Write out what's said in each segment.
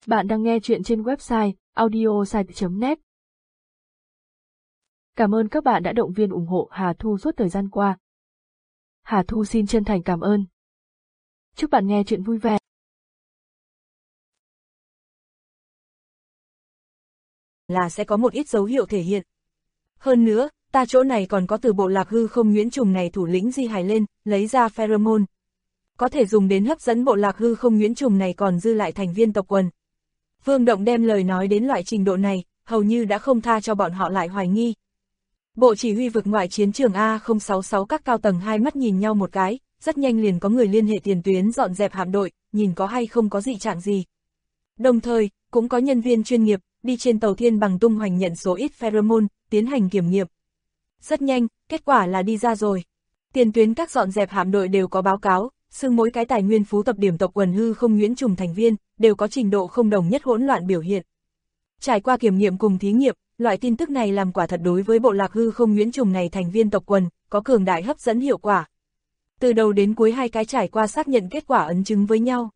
Bạn đang nghe chuyện trên website audiosite.net. Cảm ơn các bạn đã động viên ủng hộ Hà Thu suốt thời gian qua. Hà Thu xin chân thành cảm ơn. Chúc bạn nghe chuyện vui vẻ. Là sẽ có một ít dấu hiệu thể hiện. Hơn nữa, ta chỗ này còn có từ bộ lạc hư không nhuyễn trùng này thủ lĩnh di hài lên, lấy ra pheromone. Có thể dùng đến hấp dẫn bộ lạc hư không nhuyễn trùng này còn dư lại thành viên tộc quần. Vương Động đem lời nói đến loại trình độ này, hầu như đã không tha cho bọn họ lại hoài nghi. Bộ chỉ huy vực ngoại chiến trường A066 các cao tầng hai mắt nhìn nhau một cái, rất nhanh liền có người liên hệ tiền tuyến dọn dẹp hạm đội, nhìn có hay không có dị trạng gì. Đồng thời, cũng có nhân viên chuyên nghiệp, đi trên tàu thiên bằng tung hoành nhận số ít pheromone, tiến hành kiểm nghiệm. Rất nhanh, kết quả là đi ra rồi. Tiền tuyến các dọn dẹp hạm đội đều có báo cáo, xưng mỗi cái tài nguyên phú tập điểm tộc quần hư không nhuyễn trùng thành viên, đều có trình độ không đồng nhất hỗn loạn biểu hiện. Trải qua kiểm nghiệm cùng thí nghiệm, loại tin tức này làm quả thật đối với bộ lạc hư không nhuyễn trùng này thành viên tộc quần, có cường đại hấp dẫn hiệu quả. Từ đầu đến cuối hai cái trải qua xác nhận kết quả ấn chứng với nhau.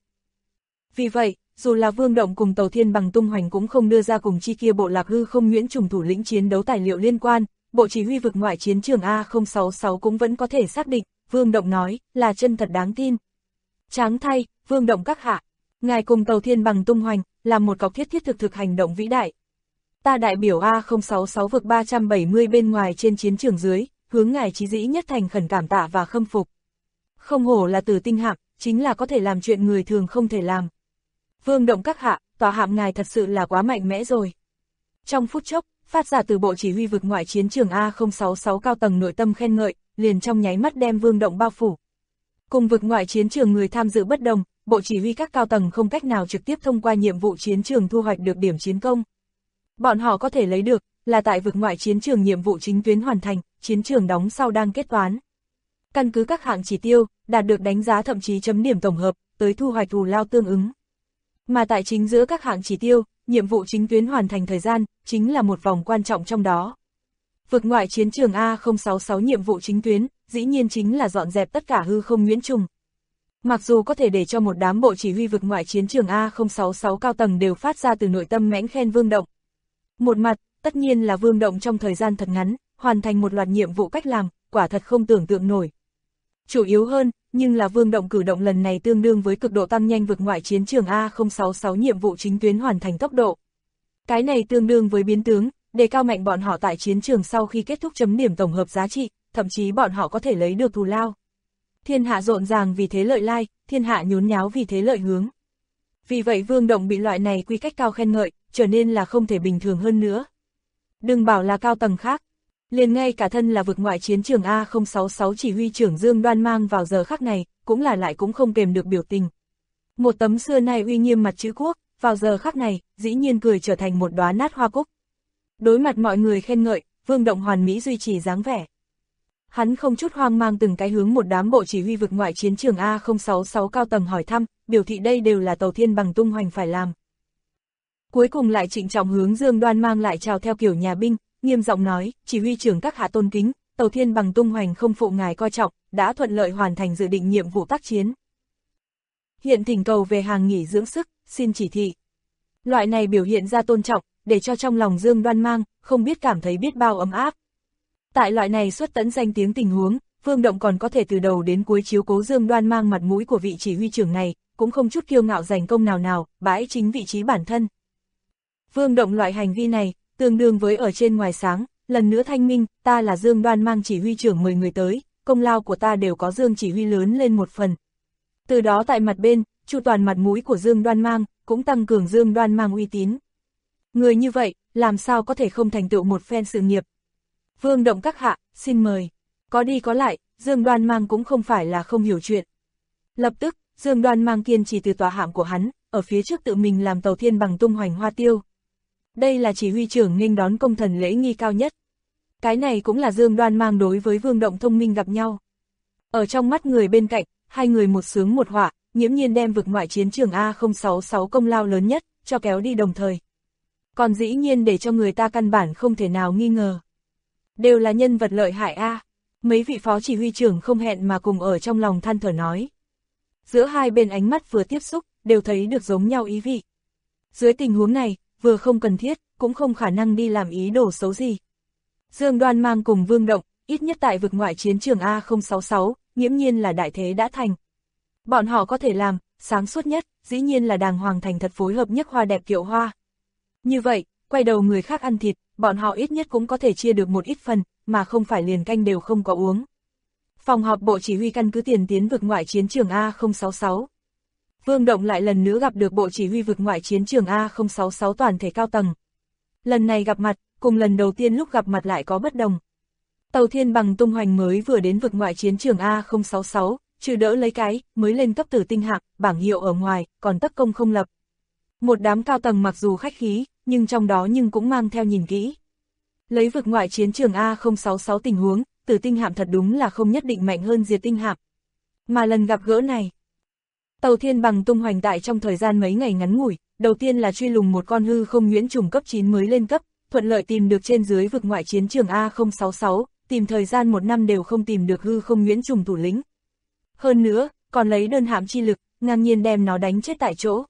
Vì vậy, dù là Vương Động cùng tàu thiên bằng tung hoành cũng không đưa ra cùng chi kia bộ lạc hư không nhuyễn trùng thủ lĩnh chiến đấu tài liệu liên quan, bộ chỉ huy vực ngoại chiến trường A066 cũng vẫn có thể xác định, Vương Động nói, là chân thật đáng tin. Tráng thay, Vương Động các hạ, ngài cùng tàu thiên bằng tung hoành, làm một cọc thiết thực hành động vĩ đại. Ta đại biểu A066 vực 370 bên ngoài trên chiến trường dưới, hướng ngài chí dĩ nhất thành khẩn cảm tạ và khâm phục. Không hổ là Tử Tinh hạm, chính là có thể làm chuyện người thường không thể làm. Vương Động các hạ, tòa hạm ngài thật sự là quá mạnh mẽ rồi. Trong phút chốc, phát ra từ bộ chỉ huy vực ngoại chiến trường A066 cao tầng nội tâm khen ngợi, liền trong nháy mắt đem Vương Động bao phủ. Cùng vực ngoại chiến trường người tham dự bất đồng, bộ chỉ huy các cao tầng không cách nào trực tiếp thông qua nhiệm vụ chiến trường thu hoạch được điểm chiến công. Bọn họ có thể lấy được, là tại vực ngoại chiến trường nhiệm vụ chính tuyến hoàn thành, chiến trường đóng sau đang kết toán. Căn cứ các hạng chỉ tiêu, đạt được đánh giá thậm chí chấm điểm tổng hợp, tới thu hoạch thù lao tương ứng. Mà tại chính giữa các hạng chỉ tiêu, nhiệm vụ chính tuyến hoàn thành thời gian, chính là một vòng quan trọng trong đó. Vực ngoại chiến trường A066 nhiệm vụ chính tuyến, dĩ nhiên chính là dọn dẹp tất cả hư không nhuyễn trùng. Mặc dù có thể để cho một đám bộ chỉ huy vực ngoại chiến trường A066 cao tầng đều phát ra từ nội tâm mãnh khen Vương Động. Một mặt, tất nhiên là Vương Động trong thời gian thật ngắn, hoàn thành một loạt nhiệm vụ cách làm, quả thật không tưởng tượng nổi. Chủ yếu hơn, nhưng là Vương Động cử động lần này tương đương với cực độ tăng nhanh vực ngoại chiến trường A066 nhiệm vụ chính tuyến hoàn thành tốc độ. Cái này tương đương với biến tướng, đề cao mạnh bọn họ tại chiến trường sau khi kết thúc chấm điểm tổng hợp giá trị, thậm chí bọn họ có thể lấy được thù lao. Thiên hạ rộn ràng vì thế lợi lai, thiên hạ nhốn nháo vì thế lợi hướng. Vì vậy Vương Động bị loại này quy cách cao khen ngợi, trở nên là không thể bình thường hơn nữa. Đừng bảo là cao tầng khác. Liền ngay cả thân là vực ngoại chiến trường A066 chỉ huy trưởng Dương Đoan Mang vào giờ khắc này, cũng là lại cũng không kềm được biểu tình. Một tấm xưa nay uy nghiêm mặt chữ quốc, vào giờ khắc này, dĩ nhiên cười trở thành một đóa nát hoa cúc. Đối mặt mọi người khen ngợi, Vương Động hoàn mỹ duy trì dáng vẻ. Hắn không chút hoang mang từng cái hướng một đám bộ chỉ huy vực ngoại chiến trường A066 cao tầng hỏi thăm, biểu thị đây đều là tàu thiên bằng tung hoành phải làm. Cuối cùng lại trịnh trọng hướng Dương Đoan Mang lại chào theo kiểu nhà binh, nghiêm giọng nói, chỉ huy trưởng các hạ tôn kính, tàu thiên bằng tung hoành không phụ ngài coi trọng, đã thuận lợi hoàn thành dự định nhiệm vụ tác chiến. Hiện thỉnh cầu về hàng nghỉ dưỡng sức, xin chỉ thị. Loại này biểu hiện ra tôn trọng, để cho trong lòng Dương Đoan Mang, không biết cảm thấy biết bao ấm áp. Tại loại này xuất tẫn danh tiếng tình huống, Vương Động còn có thể từ đầu đến cuối chiếu cố Dương Đoan Mang mặt mũi của vị chỉ huy trưởng này, cũng không chút kiêu ngạo giành công nào, bãi chính vị trí bản thân. Vương Động loại hành vi này, tương đương với ở trên ngoài sáng, lần nữa thanh minh, ta là Dương Đoan Mang chỉ huy trưởng 10 người tới, công lao của ta đều có Dương chỉ huy lớn lên một phần. Từ đó tại mặt bên, chu toàn mặt mũi của Dương Đoan Mang, cũng tăng cường Dương Đoan Mang uy tín. Người như vậy, làm sao có thể không thành tựu một phen sự nghiệp. Vương Động các hạ, xin mời. Có đi có lại, Dương Đoan Mang cũng không phải là không hiểu chuyện. Lập tức, Dương Đoan Mang kiên trì từ tòa hạm của hắn, ở phía trước tự mình làm tàu thiên bằng tung hoành hoa tiêu. Đây là chỉ huy trưởng nghênh đón công thần lễ nghi cao nhất. Cái này cũng là Dương Đoan Mang đối với Vương Động thông minh gặp nhau. Ở trong mắt người bên cạnh, hai người một sướng một họa, nghiễm nhiên đem vực ngoại chiến trường A066 công lao lớn nhất, cho kéo đi đồng thời. Còn dĩ nhiên để cho người ta căn bản không thể nào nghi ngờ. Đều là nhân vật lợi hại a. Mấy vị phó chỉ huy trưởng không hẹn mà cùng ở trong lòng than thở nói. Giữa hai bên ánh mắt vừa tiếp xúc, đều thấy được giống nhau ý vị. Dưới tình huống này, vừa không cần thiết, cũng không khả năng đi làm ý đồ xấu gì. Dương Đoan Mang cùng Vương Động, ít nhất tại vực ngoại chiến trường A066, nghiễm nhiên là đại thế đã thành. Bọn họ có thể làm, sáng suốt nhất, dĩ nhiên là đàng hoàng thành thật phối hợp nhất hoa đẹp kiệu hoa. Như vậy, quay đầu người khác ăn thịt, bọn họ ít nhất cũng có thể chia được một ít phần, mà không phải liền canh đều không có uống. Phòng họp bộ chỉ huy căn cứ tiền tiến vực ngoại chiến trường A066. Vương Động lại lần nữa gặp được bộ chỉ huy vực ngoại chiến trường A066 toàn thể cao tầng. Lần này gặp mặt, cùng lần đầu tiên lúc gặp mặt lại có bất đồng. Tàu Thiên Bằng tung hoành mới vừa đến vực ngoại chiến trường A066, trừ đỡ lấy cái, mới lên cấp tử tinh hạng, bảng hiệu ở ngoài, còn tất công không lập. Một đám cao tầng mặc dù khách khí, nhưng trong đó nhưng cũng mang theo nhìn kỹ. Lấy vực ngoại chiến trường A066 tình huống, tử tinh hạm thật đúng là không nhất định mạnh hơn diệt tinh hạm. Mà lần gặp gỡ này, Tàu Thiên Bằng tung hoành tại trong thời gian mấy ngày ngắn ngủi, đầu tiên là truy lùng một con hư không nhuyễn trùng cấp 9 mới lên cấp, thuận lợi tìm được trên dưới vực ngoại chiến trường A066, tìm thời gian 1 năm đều không tìm được hư không nhuyễn trùng thủ lĩnh. Hơn nữa, còn lấy đơn hạm chi lực, ngang nhiên đem nó đánh chết tại chỗ.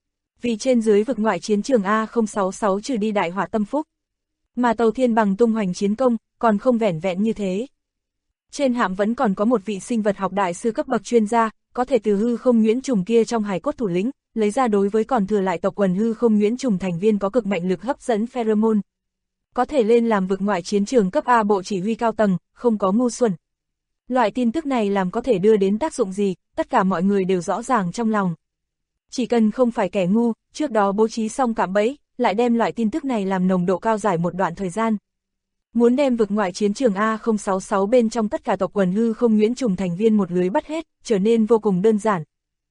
Vì trên dưới vực ngoại chiến trường A066 trừ đi đại hỏa tâm phúc, mà Tàu Thiên Bằng tung hoành chiến công, còn không vẻn vẹn như thế. Trên hạm vẫn còn có một vị sinh vật học đại sư cấp bậc chuyên gia, có thể từ hư không nhuyễn trùng kia trong hài cốt thủ lĩnh, lấy ra đối với còn thừa lại tộc quần hư không nhuyễn trùng thành viên có cực mạnh lực hấp dẫn pheromone. Có thể lên làm vực ngoại chiến trường cấp A bộ chỉ huy cao tầng, không có ngu xuẩn. Loại tin tức này làm có thể đưa đến tác dụng gì, tất cả mọi người đều rõ ràng trong lòng. Chỉ cần không phải kẻ ngu, trước đó bố trí xong cạm bẫy, lại đem loại tin tức này làm nồng độ cao dài một đoạn thời gian. Muốn đem vực ngoại chiến trường A066 bên trong tất cả tộc quần hư không nhuyễn trùng thành viên một lưới bắt hết, trở nên vô cùng đơn giản.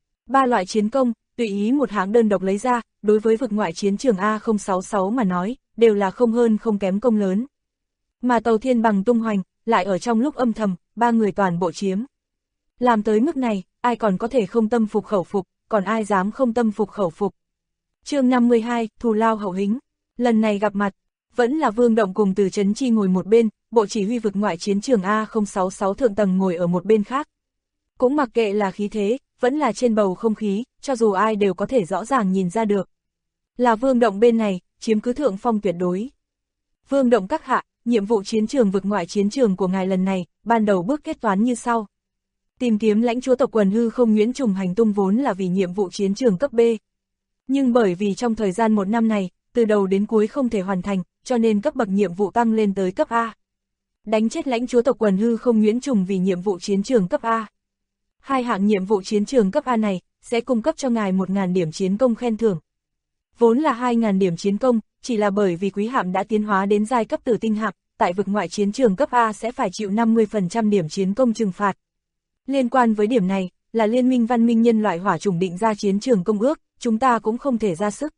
3 loại chiến công, tùy ý một hãng đơn độc lấy ra, đối với vực ngoại chiến trường A066 mà nói, đều là không hơn không kém công lớn. Mà Tàu Thiên Bằng tung hoành, lại ở trong lúc âm thầm, 3 người toàn bộ chiếm. Làm tới mức này, ai còn có thể không tâm phục khẩu phục, còn ai dám không tâm phục khẩu phục. Chương 52, thù lao hậu hĩnh. Lần này gặp mặt, vẫn là Vương Động cùng Từ Chấn Chi ngồi một bên, bộ chỉ huy vực ngoại chiến trường A066 thượng tầng ngồi ở một bên khác. Cũng mặc kệ là khí thế, vẫn là trên bầu không khí, cho dù ai đều có thể rõ ràng nhìn ra được. Là Vương Động bên này, chiếm cứ thượng phong tuyệt đối. Vương Động các hạ, nhiệm vụ chiến trường vực ngoại chiến trường của ngài lần này, ban đầu bước kết toán như sau. Tìm kiếm lãnh chúa tộc quần hư không nhuyễn trùng hành tung vốn là vì nhiệm vụ chiến trường cấp B. Nhưng bởi vì trong thời gian 1 năm này, từ đầu đến cuối không thể hoàn thành, cho nên cấp bậc nhiệm vụ tăng lên tới cấp A. Đánh chết lãnh chúa tộc quần hư không nhuyễn trùng vì nhiệm vụ chiến trường cấp A. 2 hạng nhiệm vụ chiến trường cấp A này, sẽ cung cấp cho ngài 1.000 điểm chiến công khen thưởng. Vốn là 2.000 điểm chiến công, chỉ là bởi vì quý hạm đã tiến hóa đến giai cấp tử tinh hạm, tại vực ngoại chiến trường cấp A sẽ phải chịu 50% điểm chiến công trừng phạt. Liên quan với điểm này, là Liên minh văn minh nhân loại hỏa chủng định ra chiến trường công ước, chúng ta cũng không thể ra sức.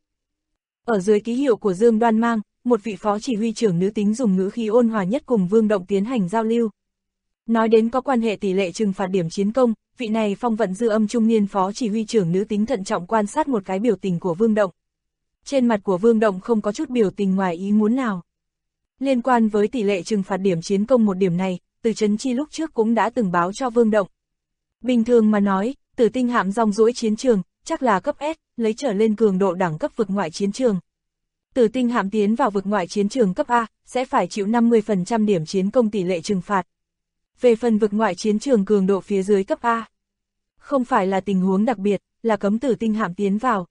Ở dưới ký hiệu của Dương Đoan Mang, một vị phó chỉ huy trưởng nữ tính dùng ngữ khí ôn hòa nhất cùng Vương Động tiến hành giao lưu. Nói đến có quan hệ tỷ lệ trừng phạt điểm chiến công, vị này phong vận dư âm trung niên phó chỉ huy trưởng nữ tính thận trọng quan sát một cái biểu tình của Vương Động. Trên mặt của Vương Động không có chút biểu tình ngoài ý muốn nào. Liên quan với tỷ lệ trừng phạt điểm chiến công một điểm này, Từ Chấn Chi lúc trước cũng đã từng báo cho Vương Động. Bình thường mà nói, tử tinh hạm rong ruổi chiến trường, chắc là cấp S, lấy trở lên cường độ đẳng cấp vực ngoại chiến trường. Tử tinh hạm tiến vào vực ngoại chiến trường cấp A, sẽ phải chịu 50% điểm chiến công tỷ lệ trừng phạt. Về phần vực ngoại chiến trường cường độ phía dưới cấp A, không phải là tình huống đặc biệt, là cấm tử tinh hạm tiến vào.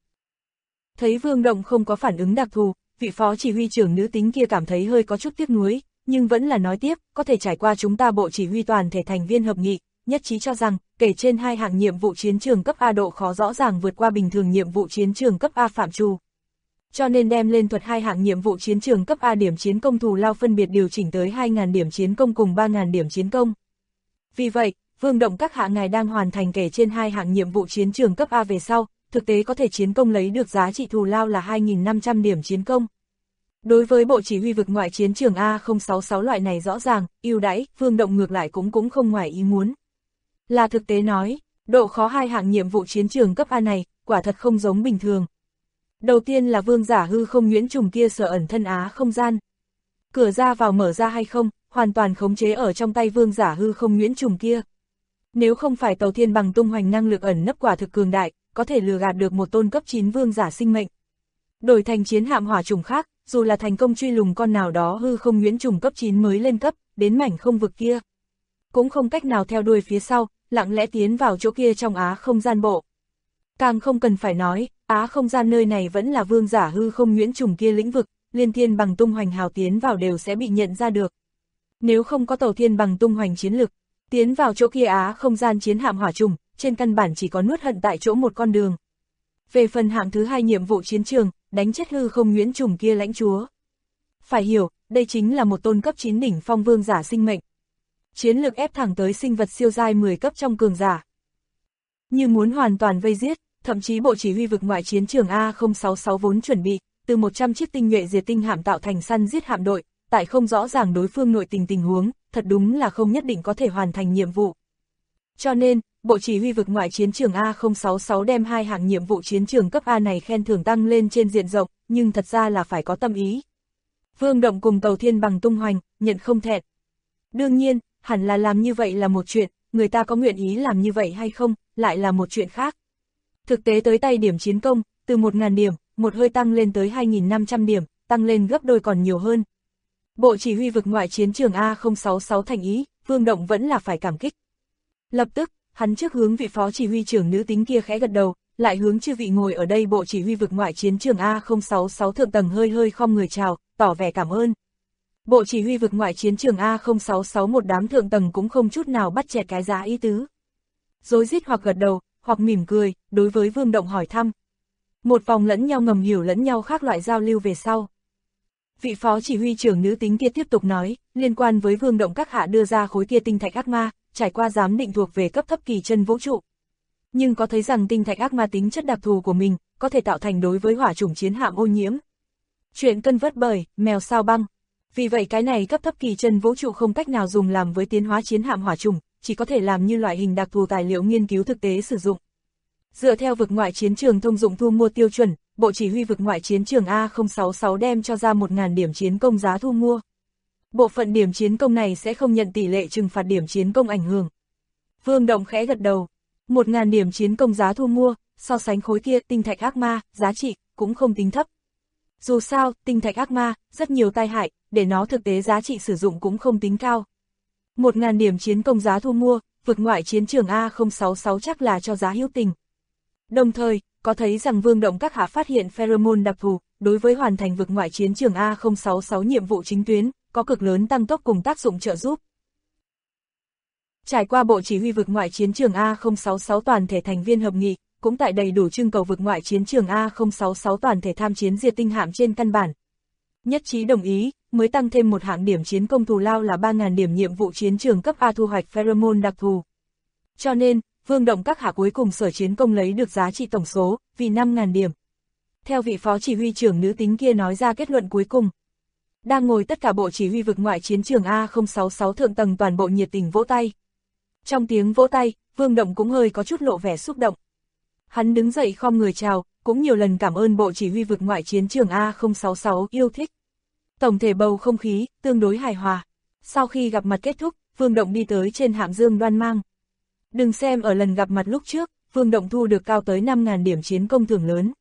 Thấy Vương Động không có phản ứng đặc thù, vị phó chỉ huy trưởng nữ tính kia cảm thấy hơi có chút tiếc nuối, nhưng vẫn là nói tiếp, có thể trải qua chúng ta bộ chỉ huy toàn thể thành viên hợp nghị, nhất trí cho rằng, kể trên 2 hạng nhiệm vụ chiến trường cấp A độ khó rõ ràng vượt qua bình thường nhiệm vụ chiến trường cấp A phạm trù. Cho nên đem lên thuật 2 hạng nhiệm vụ chiến trường cấp A điểm chiến công thù lao phân biệt điều chỉnh tới 2.000 điểm chiến công cùng 3.000 điểm chiến công. Vì vậy, Vương Động các hạ ngài đang hoàn thành kể trên 2 hạng nhiệm vụ chiến trường cấp A về sau, thực tế có thể chiến công lấy được giá trị thù lao là 2.500 điểm chiến công. Đối với bộ chỉ huy vực ngoại chiến trường A066 loại này rõ ràng, ưu đãi, Vương Động ngược lại cũng không ngoài ý muốn. Là thực tế nói, độ khó 2 hạng nhiệm vụ chiến trường cấp A này, quả thật không giống bình thường. Đầu tiên là vương giả hư không nhuyễn trùng kia sở ẩn thân á không gian. Cửa ra vào mở ra hay không, hoàn toàn khống chế ở trong tay vương giả hư không nhuyễn trùng kia. Nếu không phải Tàu Thiên Bằng tung hoành năng lực ẩn nấp quả thực cường đại, có thể lừa gạt được một tôn cấp 9 vương giả sinh mệnh. Đổi thành chiến hạm hỏa trùng khác, dù là thành công truy lùng con nào đó hư không nhuyễn trùng cấp 9 mới lên cấp, đến mảnh không vực kia, cũng không cách nào theo đuôi phía sau, lặng lẽ tiến vào chỗ kia trong Á không gian bộ. Càng không cần phải nói, Á không gian nơi này vẫn là vương giả hư không nhuyễn trùng kia lĩnh vực, liên thiên bằng tung hoành hào tiến vào đều sẽ bị nhận ra được. Nếu không có tàu thiên bằng tung hoành chiến lực, tiến vào chỗ kia Á không gian chiến hạm hỏa trùng, trên căn bản chỉ có nuốt hận tại chỗ một con đường. Về phần hạng thứ 2 nhiệm vụ chiến trường, đánh chết hư không nhuyễn trùng kia lãnh chúa. Phải hiểu, đây chính là một tôn cấp 9 đỉnh phong vương giả sinh mệnh. Chiến lực ép thẳng tới sinh vật siêu giai 10 cấp trong cường giả. Như muốn hoàn toàn vây giết, thậm chí bộ chỉ huy vực ngoại chiến trường A066 vốn chuẩn bị, từ 100 chiếc tinh nhuệ diệt tinh hạm tạo thành săn giết hạm đội, tại không rõ ràng đối phương nội tình huống, thật đúng là không nhất định có thể hoàn thành nhiệm vụ. Cho nên, bộ chỉ huy vực ngoại chiến trường A066 đem 2 hạng nhiệm vụ chiến trường cấp A này khen thưởng tăng lên trên diện rộng, nhưng thật ra là phải có tâm ý. Vương Động cùng tàu thiên bằng tung hoành, nhận không thẹn. Đương nhiên, hẳn là làm như vậy là một chuyện, người ta có nguyện ý làm như vậy hay không, lại là một chuyện khác. Thực tế tới tay điểm chiến công, từ 1.000 điểm, một hơi tăng lên tới 2.500 điểm, tăng lên gấp đôi còn nhiều hơn. Bộ chỉ huy vực ngoại chiến trường A066 thành ý, Vương Động vẫn là phải cảm kích. Lập tức, hắn trước hướng vị phó chỉ huy trưởng nữ tính kia khẽ gật đầu, lại hướng chư vị ngồi ở đây bộ chỉ huy vực ngoại chiến trường A066 thượng tầng hơi khom người chào, tỏ vẻ cảm ơn. Bộ chỉ huy vực ngoại chiến trường A066 một đám thượng tầng cũng không chút nào bắt chẹt cái giá ý tứ. Rối rít hoặc gật đầu, hoặc mỉm cười, đối với Vương Động hỏi thăm. Một vòng lẫn nhau ngầm hiểu lẫn nhau khác loại giao lưu về sau. Vị phó chỉ huy trưởng nữ tính kia tiếp tục nói, liên quan với Vương Động các hạ đưa ra khối kia tinh thạch ác ma, trải qua giám định thuộc về cấp thấp kỳ chân vũ trụ. Nhưng có thấy rằng tinh thạch ác ma tính chất đặc thù của mình, có thể tạo thành đối với hỏa chủng chiến hạm ô nhiễm. Chuyện cân vớt bời, mèo sao băng. Vì vậy cái này cấp thấp kỳ chân vũ trụ không cách nào dùng làm với tiến hóa chiến hạm hỏa chủng, chỉ có thể làm như loại hình đặc thù tài liệu nghiên cứu thực tế sử dụng. Dựa theo vực ngoại chiến trường thông dụng thu mua tiêu chuẩn, bộ chỉ huy vực ngoại chiến trường A066 đem cho ra 1.000 điểm chiến công giá thu mua. Bộ phận điểm chiến công này sẽ không nhận tỷ lệ trừng phạt điểm chiến công ảnh hưởng. Vương Động khẽ gật đầu, 1.000 điểm chiến công giá thu mua, so sánh khối kia tinh thạch ác ma, giá trị cũng không tính thấp. Dù sao, tinh thạch ác ma, rất nhiều tai hại, để nó thực tế giá trị sử dụng cũng không tính cao. 1.000 điểm chiến công giá thu mua, vực ngoại chiến trường A066 chắc là cho giá hữu tình. Đồng thời, có thấy rằng Vương Động các hạ phát hiện pheromone đặc thù, đối với hoàn thành vực ngoại chiến trường A066 nhiệm vụ chính tuyến, có cực lớn tăng tốc cùng tác dụng trợ giúp. Trải qua bộ chỉ huy vực ngoại chiến trường A066 toàn thể thành viên hợp nghị, cũng tại đầy đủ trưng cầu vực ngoại chiến trường A066 toàn thể tham chiến diệt tinh hạm trên căn bản. Nhất trí đồng ý, mới tăng thêm một hạng điểm chiến công thù lao là 3.000 điểm nhiệm vụ chiến trường cấp A thu hoạch pheromone đặc thù. Cho nên, Vương Động các hạ cuối cùng sở chiến công lấy được giá trị tổng số, vì 5.000 điểm. Theo vị phó chỉ huy trưởng nữ tính kia nói ra kết luận cuối cùng. Đang ngồi tất cả bộ chỉ huy vực ngoại chiến trường A066 thượng tầng toàn bộ nhiệt tình vỗ tay. Trong tiếng vỗ tay, Vương Động cũng hơi có chút lộ vẻ xúc động. Hắn đứng dậy khom người chào, cũng nhiều lần cảm ơn bộ chỉ huy vực ngoại chiến trường A066 yêu thích. Tổng thể bầu không khí, tương đối hài hòa. Sau khi gặp mặt kết thúc, Vương Động đi tới trên hạm Dương Đoan Mang. Đừng xem ở lần gặp mặt lúc trước, Vương Động thu được cao tới 5.000 điểm chiến công thưởng lớn.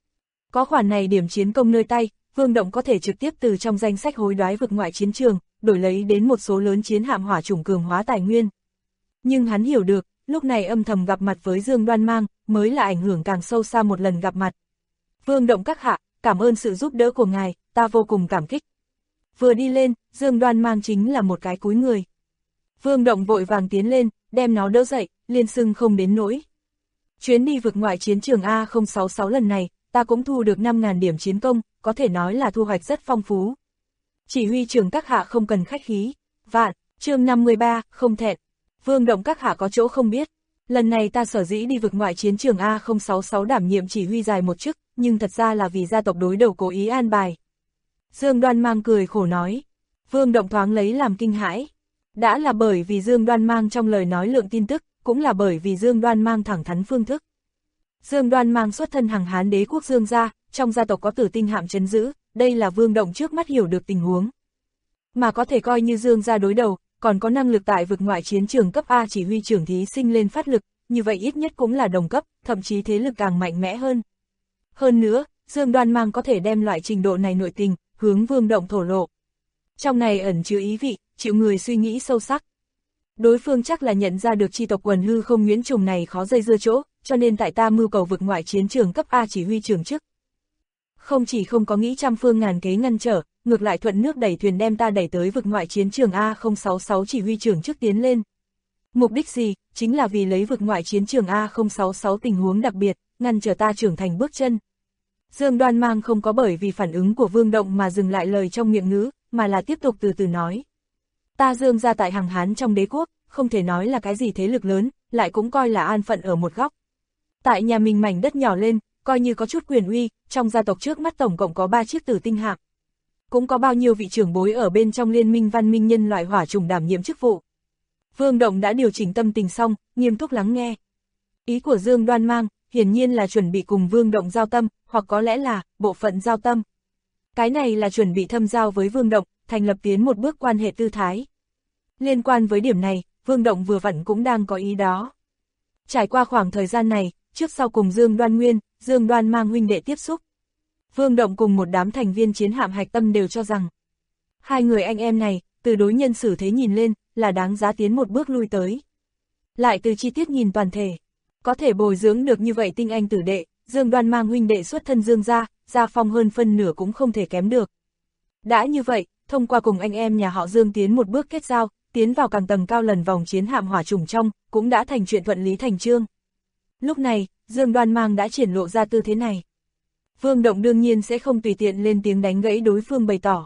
Có khoản này điểm chiến công nơi tay, Vương Động có thể trực tiếp từ trong danh sách hối đoái vực ngoại chiến trường, đổi lấy đến một số lớn chiến hạm hỏa chủng cường hóa tài nguyên. Nhưng hắn hiểu được, lúc này âm thầm gặp mặt với Dương Đoan Mang, mới là ảnh hưởng càng sâu xa một lần gặp mặt. Vương Động các hạ, cảm ơn sự giúp đỡ của ngài, ta vô cùng cảm kích. Vừa đi lên, Dương Đoan Mang chính là một cái cúi người. Vương Động vội vàng tiến lên, đem nó đỡ dậy, liên xưng không đến nỗi. Chuyến đi vực ngoại chiến trường A066 lần này, ta cũng thu được 5.000 điểm chiến công, có thể nói là thu hoạch rất phong phú. Chỉ huy trưởng các hạ không cần khách khí. Vạn, chương 53, không thẹn. Vương Động các hạ có chỗ không biết. Lần này ta sở dĩ đi vực ngoại chiến trường A066 đảm nhiệm chỉ huy dài một chức, nhưng thật ra là vì gia tộc đối đầu cố ý an bài. Dương Đoan Mang cười khổ nói. Vương Động thoáng lấy làm kinh hãi. Đã là bởi vì Dương Đoan Mang trong lời nói lượng tin tức, cũng là bởi vì Dương Đoan Mang thẳng thắn phương thức. Dương Đoan Mang xuất thân Hằng Hán đế quốc Dương gia, trong gia tộc có Tử Tinh hạm trấn giữ, đây là Vương Động trước mắt hiểu được tình huống. Mà có thể coi như Dương gia đối đầu, còn có năng lực tại vực ngoại chiến trường cấp A chỉ huy trưởng thí sinh lên phát lực, như vậy ít nhất cũng là đồng cấp, thậm chí thế lực càng mạnh mẽ hơn. Hơn nữa, Dương Đoan Mang có thể đem loại trình độ này nội tình, hướng Vương Động thổ lộ. Trong này ẩn chứa ý vị, chịu người suy nghĩ sâu sắc. Đối phương chắc là nhận ra được chi tộc quần hư không Nguyễn Trùng này khó dây dưa chỗ, cho nên tại ta mưu cầu vực ngoại chiến trường cấp A chỉ huy trưởng chức. Không chỉ không có nghĩ trăm phương ngàn kế ngăn trở, ngược lại thuận nước đẩy thuyền đem ta đẩy tới vực ngoại chiến trường A066 chỉ huy trưởng chức tiến lên. Mục đích gì? Chính là vì lấy vực ngoại chiến trường A066 tình huống đặc biệt, ngăn trở ta trưởng thành bước chân. Dương Đoan Mang không có bởi vì phản ứng của Vương Động mà dừng lại lời trong miệng ngữ, mà là tiếp tục từ từ nói. Ta Dương gia tại Hằng Hán trong đế quốc, không thể nói là cái gì thế lực lớn, lại cũng coi là an phận ở một góc. Tại nhà mình mảnh đất nhỏ lên, coi như có chút quyền uy, trong gia tộc trước mắt tổng cộng có 3 chiếc tử tinh hạm. Cũng có bao nhiêu vị trưởng bối ở bên trong liên minh văn minh nhân loại hỏa trùng đảm nhiệm chức vụ. Vương Động đã điều chỉnh tâm tình xong, nghiêm túc lắng nghe. Ý của Dương Đoan Mang, hiển nhiên là chuẩn bị cùng Vương Động giao tâm, hoặc có lẽ là bộ phận giao tâm. Cái này là chuẩn bị thâm giao với Vương Động, thành lập tiến một bước quan hệ tư thái. Liên quan với điểm này, Vương Động vừa vặn cũng đang có ý đó. Trải qua khoảng thời gian này, trước sau cùng Dương Đoan Nguyên, Dương Đoan Mang huynh đệ tiếp xúc. Vương Động cùng một đám thành viên chiến hạm hạch tâm đều cho rằng, hai người anh em này, từ đối nhân xử thế nhìn lên, là đáng giá tiến một bước lui tới. Lại từ chi tiết nhìn toàn thể, có thể bồi dưỡng được như vậy tinh anh tử đệ, Dương Đoan Mang huynh đệ xuất thân Dương gia phong hơn phân nửa cũng không thể kém được. Đã như vậy, thông qua cùng anh em nhà họ Dương tiến một bước kết giao, tiến vào càng tầng cao lần vòng chiến hạm hỏa trùng trong, cũng đã thành chuyện thuận lý thành chương. Lúc này, Dương Đoan Mang đã triển lộ ra tư thế này. Vương Động đương nhiên sẽ không tùy tiện lên tiếng đánh gãy đối phương bày tỏ.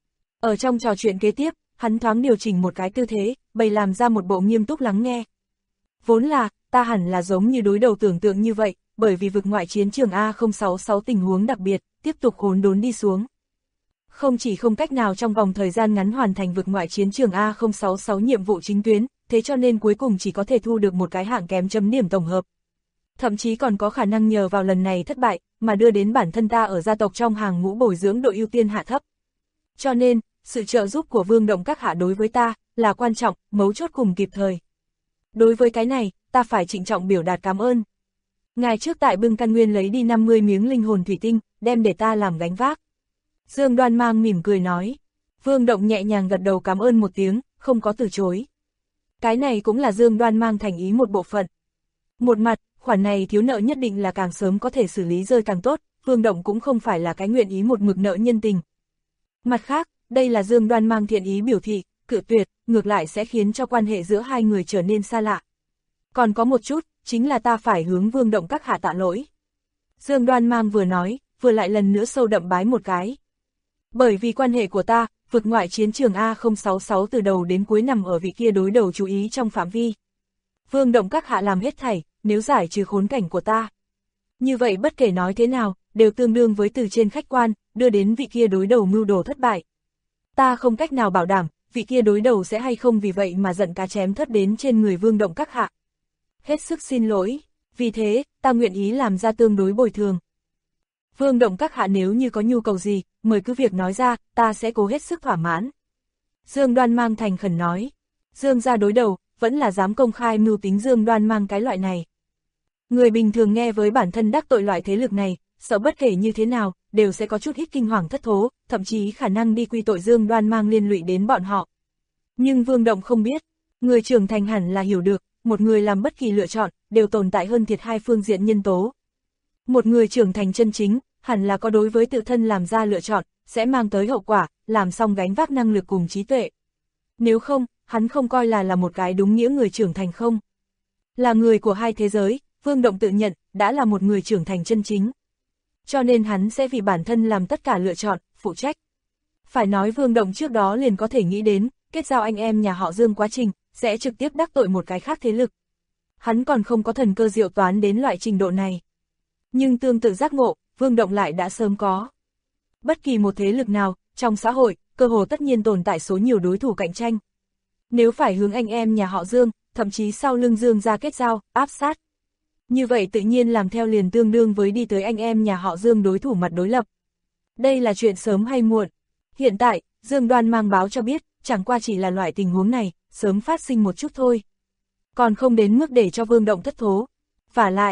Ở trong trò chuyện kế tiếp, hắn thoáng điều chỉnh một cái tư thế, bày làm ra một bộ nghiêm túc lắng nghe. Vốn là, ta hẳn là giống như đối đầu tưởng tượng như vậy, bởi vì vực ngoại chiến trường A066 tình huống đặc biệt, tiếp tục hỗn đốn đi xuống. Không chỉ không cách nào trong vòng thời gian ngắn hoàn thành vực ngoại chiến trường A066 nhiệm vụ chính tuyến, thế cho nên cuối cùng chỉ có thể thu được một cái hạng kém chấm điểm tổng hợp. Thậm chí còn có khả năng nhờ vào lần này thất bại, mà đưa đến bản thân ta ở gia tộc trong hàng ngũ bồi dưỡng độ ưu tiên hạ thấp. Cho nên, sự trợ giúp của Vương Động các hạ đối với ta, là quan trọng, mấu chốt cùng kịp thời. Đối với cái này, ta phải trịnh trọng biểu đạt cảm ơn. Ngày trước tại Bưng Căn Nguyên lấy đi 50 miếng linh hồn thủy tinh, đem để ta làm gánh vác. Dương Đoan Mang mỉm cười nói. Vương Động nhẹ nhàng gật đầu cảm ơn một tiếng, không có từ chối. Cái này cũng là Dương Đoan Mang thành ý một bộ phận. Một mặt, khoản này thiếu nợ nhất định là càng sớm có thể xử lý rơi càng tốt, Vương Động cũng không phải là cái nguyện ý một mực nợ nhân tình. Mặt khác, đây là Dương Đoan Mang thiện ý biểu thị, cự tuyệt, ngược lại sẽ khiến cho quan hệ giữa hai người trở nên xa lạ. Còn có một chút, chính là ta phải hướng Vương Động các hạ tạ lỗi. Dương Đoan Mang vừa nói, vừa lại lần nữa sâu đậm bái một cái. Bởi vì quan hệ của ta, vực ngoại chiến trường A066 từ đầu đến cuối nằm ở vị kia đối đầu chú ý trong phạm vi. Vương Động các hạ làm hết thảy, nếu giải trừ khốn cảnh của ta. Như vậy bất kể nói thế nào, đều tương đương với từ trên khách quan, đưa đến vị kia đối đầu mưu đồ thất bại. Ta không cách nào bảo đảm, vị kia đối đầu sẽ hay không vì vậy mà giận cá chém thất đến trên người Vương Động các hạ. Hết sức xin lỗi, vì thế, ta nguyện ý làm ra tương đối bồi thường. Vương Động các hạ nếu như có nhu cầu gì, mời cứ việc nói ra, ta sẽ cố hết sức thỏa mãn. Dương Đoan Mang thành khẩn nói, Dương gia đối đầu, vẫn là dám công khai mưu tính Dương Đoan Mang cái loại này. Người bình thường nghe với bản thân đắc tội loại thế lực này, sợ bất kể như thế nào, đều sẽ có chút ít kinh hoàng thất thố, thậm chí khả năng đi quy tội Dương Đoan Mang liên lụy đến bọn họ. Nhưng Vương Động không biết, người trưởng thành hẳn là hiểu được, một người làm bất kỳ lựa chọn, đều tồn tại hơn thiệt hai phương diện nhân tố. Một người trưởng thành chân chính, hẳn là có đối với tự thân làm ra lựa chọn, sẽ mang tới hậu quả, làm xong gánh vác năng lực cùng trí tuệ. Nếu không, hắn không coi là một cái đúng nghĩa người trưởng thành không. Là người của hai thế giới, Vương Động tự nhận, đã là một người trưởng thành chân chính. Cho nên hắn sẽ vì bản thân làm tất cả lựa chọn, phụ trách. Phải nói Vương Động trước đó liền có thể nghĩ đến, kết giao anh em nhà họ Dương quá trình, sẽ trực tiếp đắc tội một cái khác thế lực. Hắn còn không có thần cơ diệu toán đến loại trình độ này. Nhưng tương tự giác ngộ, Vương Động lại đã sớm có. Bất kỳ một thế lực nào, trong xã hội, cơ hồ tất nhiên tồn tại số nhiều đối thủ cạnh tranh. Nếu phải hướng anh em nhà họ Dương, thậm chí sau lưng Dương ra kết giao, áp sát. Như vậy tự nhiên làm theo liền tương đương với đi tới anh em nhà họ Dương đối thủ mặt đối lập. Đây là chuyện sớm hay muộn. Hiện tại, Dương Đoan Mang báo cho biết, chẳng qua chỉ là loại tình huống này, sớm phát sinh một chút thôi. Còn không đến mức để cho Vương Động thất thố. Vả lại,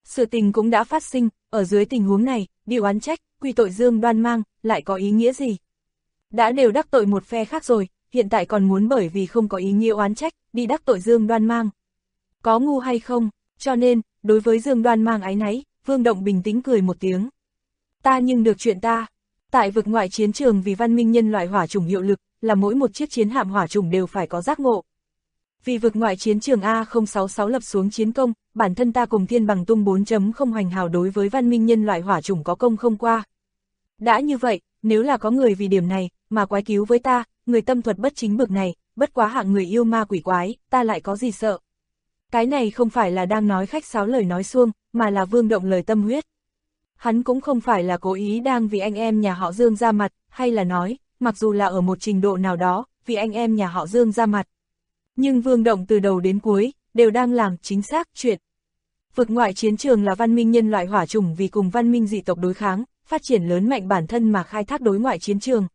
Sự tình cũng đã phát sinh, ở dưới tình huống này, điều oán trách, quy tội Dương Đoan Mang, lại có ý nghĩa gì? Đã đều đắc tội một phe khác rồi, hiện tại còn muốn bởi vì không có ý nghĩa oán trách, đi đắc tội Dương Đoan Mang. Có ngu hay không? Cho nên, đối với Dương Đoan Mang áy náy, Vương Động bình tĩnh cười một tiếng. Ta nhưng được chuyện ta. Tại vực ngoại chiến trường vì văn minh nhân loại hỏa chủng hiệu lực, là mỗi một chiếc chiến hạm hỏa chủng đều phải có giác ngộ. Vì vực ngoại chiến trường A066 lập xuống chiến công, bản thân ta cùng Thiên Bằng Tung 4.0 hoành hào đối với văn minh nhân loại hỏa chủng có công không qua. Đã như vậy, nếu là có người vì điểm này, mà quái cứu với ta, người tâm thuật bất chính bực này, bất quá hạng người yêu ma quỷ quái, ta lại có gì sợ. Cái này không phải là đang nói khách sáo lời nói suông, mà là Vương Động lời tâm huyết. Hắn cũng không phải là cố ý đang vì anh em nhà họ Dương ra mặt, hay là nói, mặc dù là ở một trình độ nào đó, vì anh em nhà họ Dương ra mặt. Nhưng Vương Động từ đầu đến cuối, đều đang làm chính xác chuyện. Vực ngoại chiến trường là văn minh nhân loại hỏa chủng vì cùng văn minh dị tộc đối kháng, phát triển lớn mạnh bản thân mà khai thác đối ngoại chiến trường.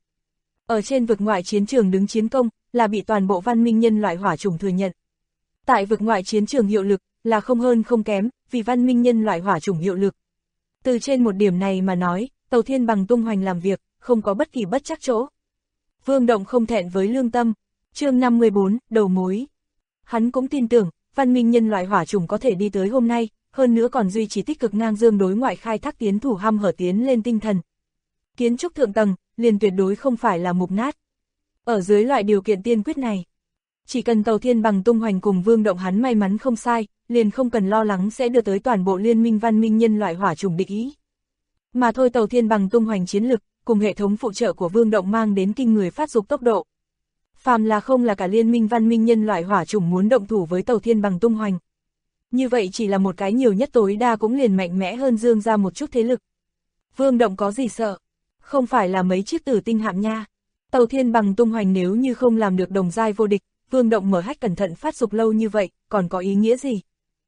Ở trên vực ngoại chiến trường đứng chiến công, là bị toàn bộ văn minh nhân loại hỏa chủng thừa nhận. Tại vực ngoại chiến trường hiệu lực, là không hơn không kém, vì văn minh nhân loại hỏa chủng hiệu lực. Từ trên một điểm này mà nói, Tàu Thiên Bằng tung hoành làm việc, không có bất kỳ bất trắc chỗ. Vương Động không thẹn với lương tâm. Chương 54, đầu mối. Hắn cũng tin tưởng, văn minh nhân loại hỏa chủng có thể đi tới hôm nay, hơn nữa còn duy trì tích cực ngang dương đối ngoại khai thác tiến thủ hăm hở tiến lên tinh thần. Kiến trúc thượng tầng, liền tuyệt đối không phải là mục nát. Ở dưới loại điều kiện tiên quyết này, chỉ cần Tàu Thiên Bằng tung hoành cùng Vương Động hắn may mắn không sai, liền không cần lo lắng sẽ đưa tới toàn bộ liên minh văn minh nhân loại hỏa chủng địch ý. Mà thôi Tàu Thiên Bằng tung hoành chiến lực, cùng hệ thống phụ trợ của Vương Động mang đến kinh người phát dục tốc độ. Phàm là không là cả liên minh văn minh nhân loại hỏa chủng muốn động thủ với Tàu Thiên Bằng tung hoành. Như vậy chỉ là một cái nhiều nhất tối đa cũng liền mạnh mẽ hơn Dương ra một chút thế lực. Vương Động có gì sợ? Không phải là mấy chiếc tử tinh hạm nha. Tàu Thiên Bằng tung hoành nếu như không làm được đồng giai vô địch, Vương Động mở hách cẩn thận phát dục lâu như vậy, còn có ý nghĩa gì?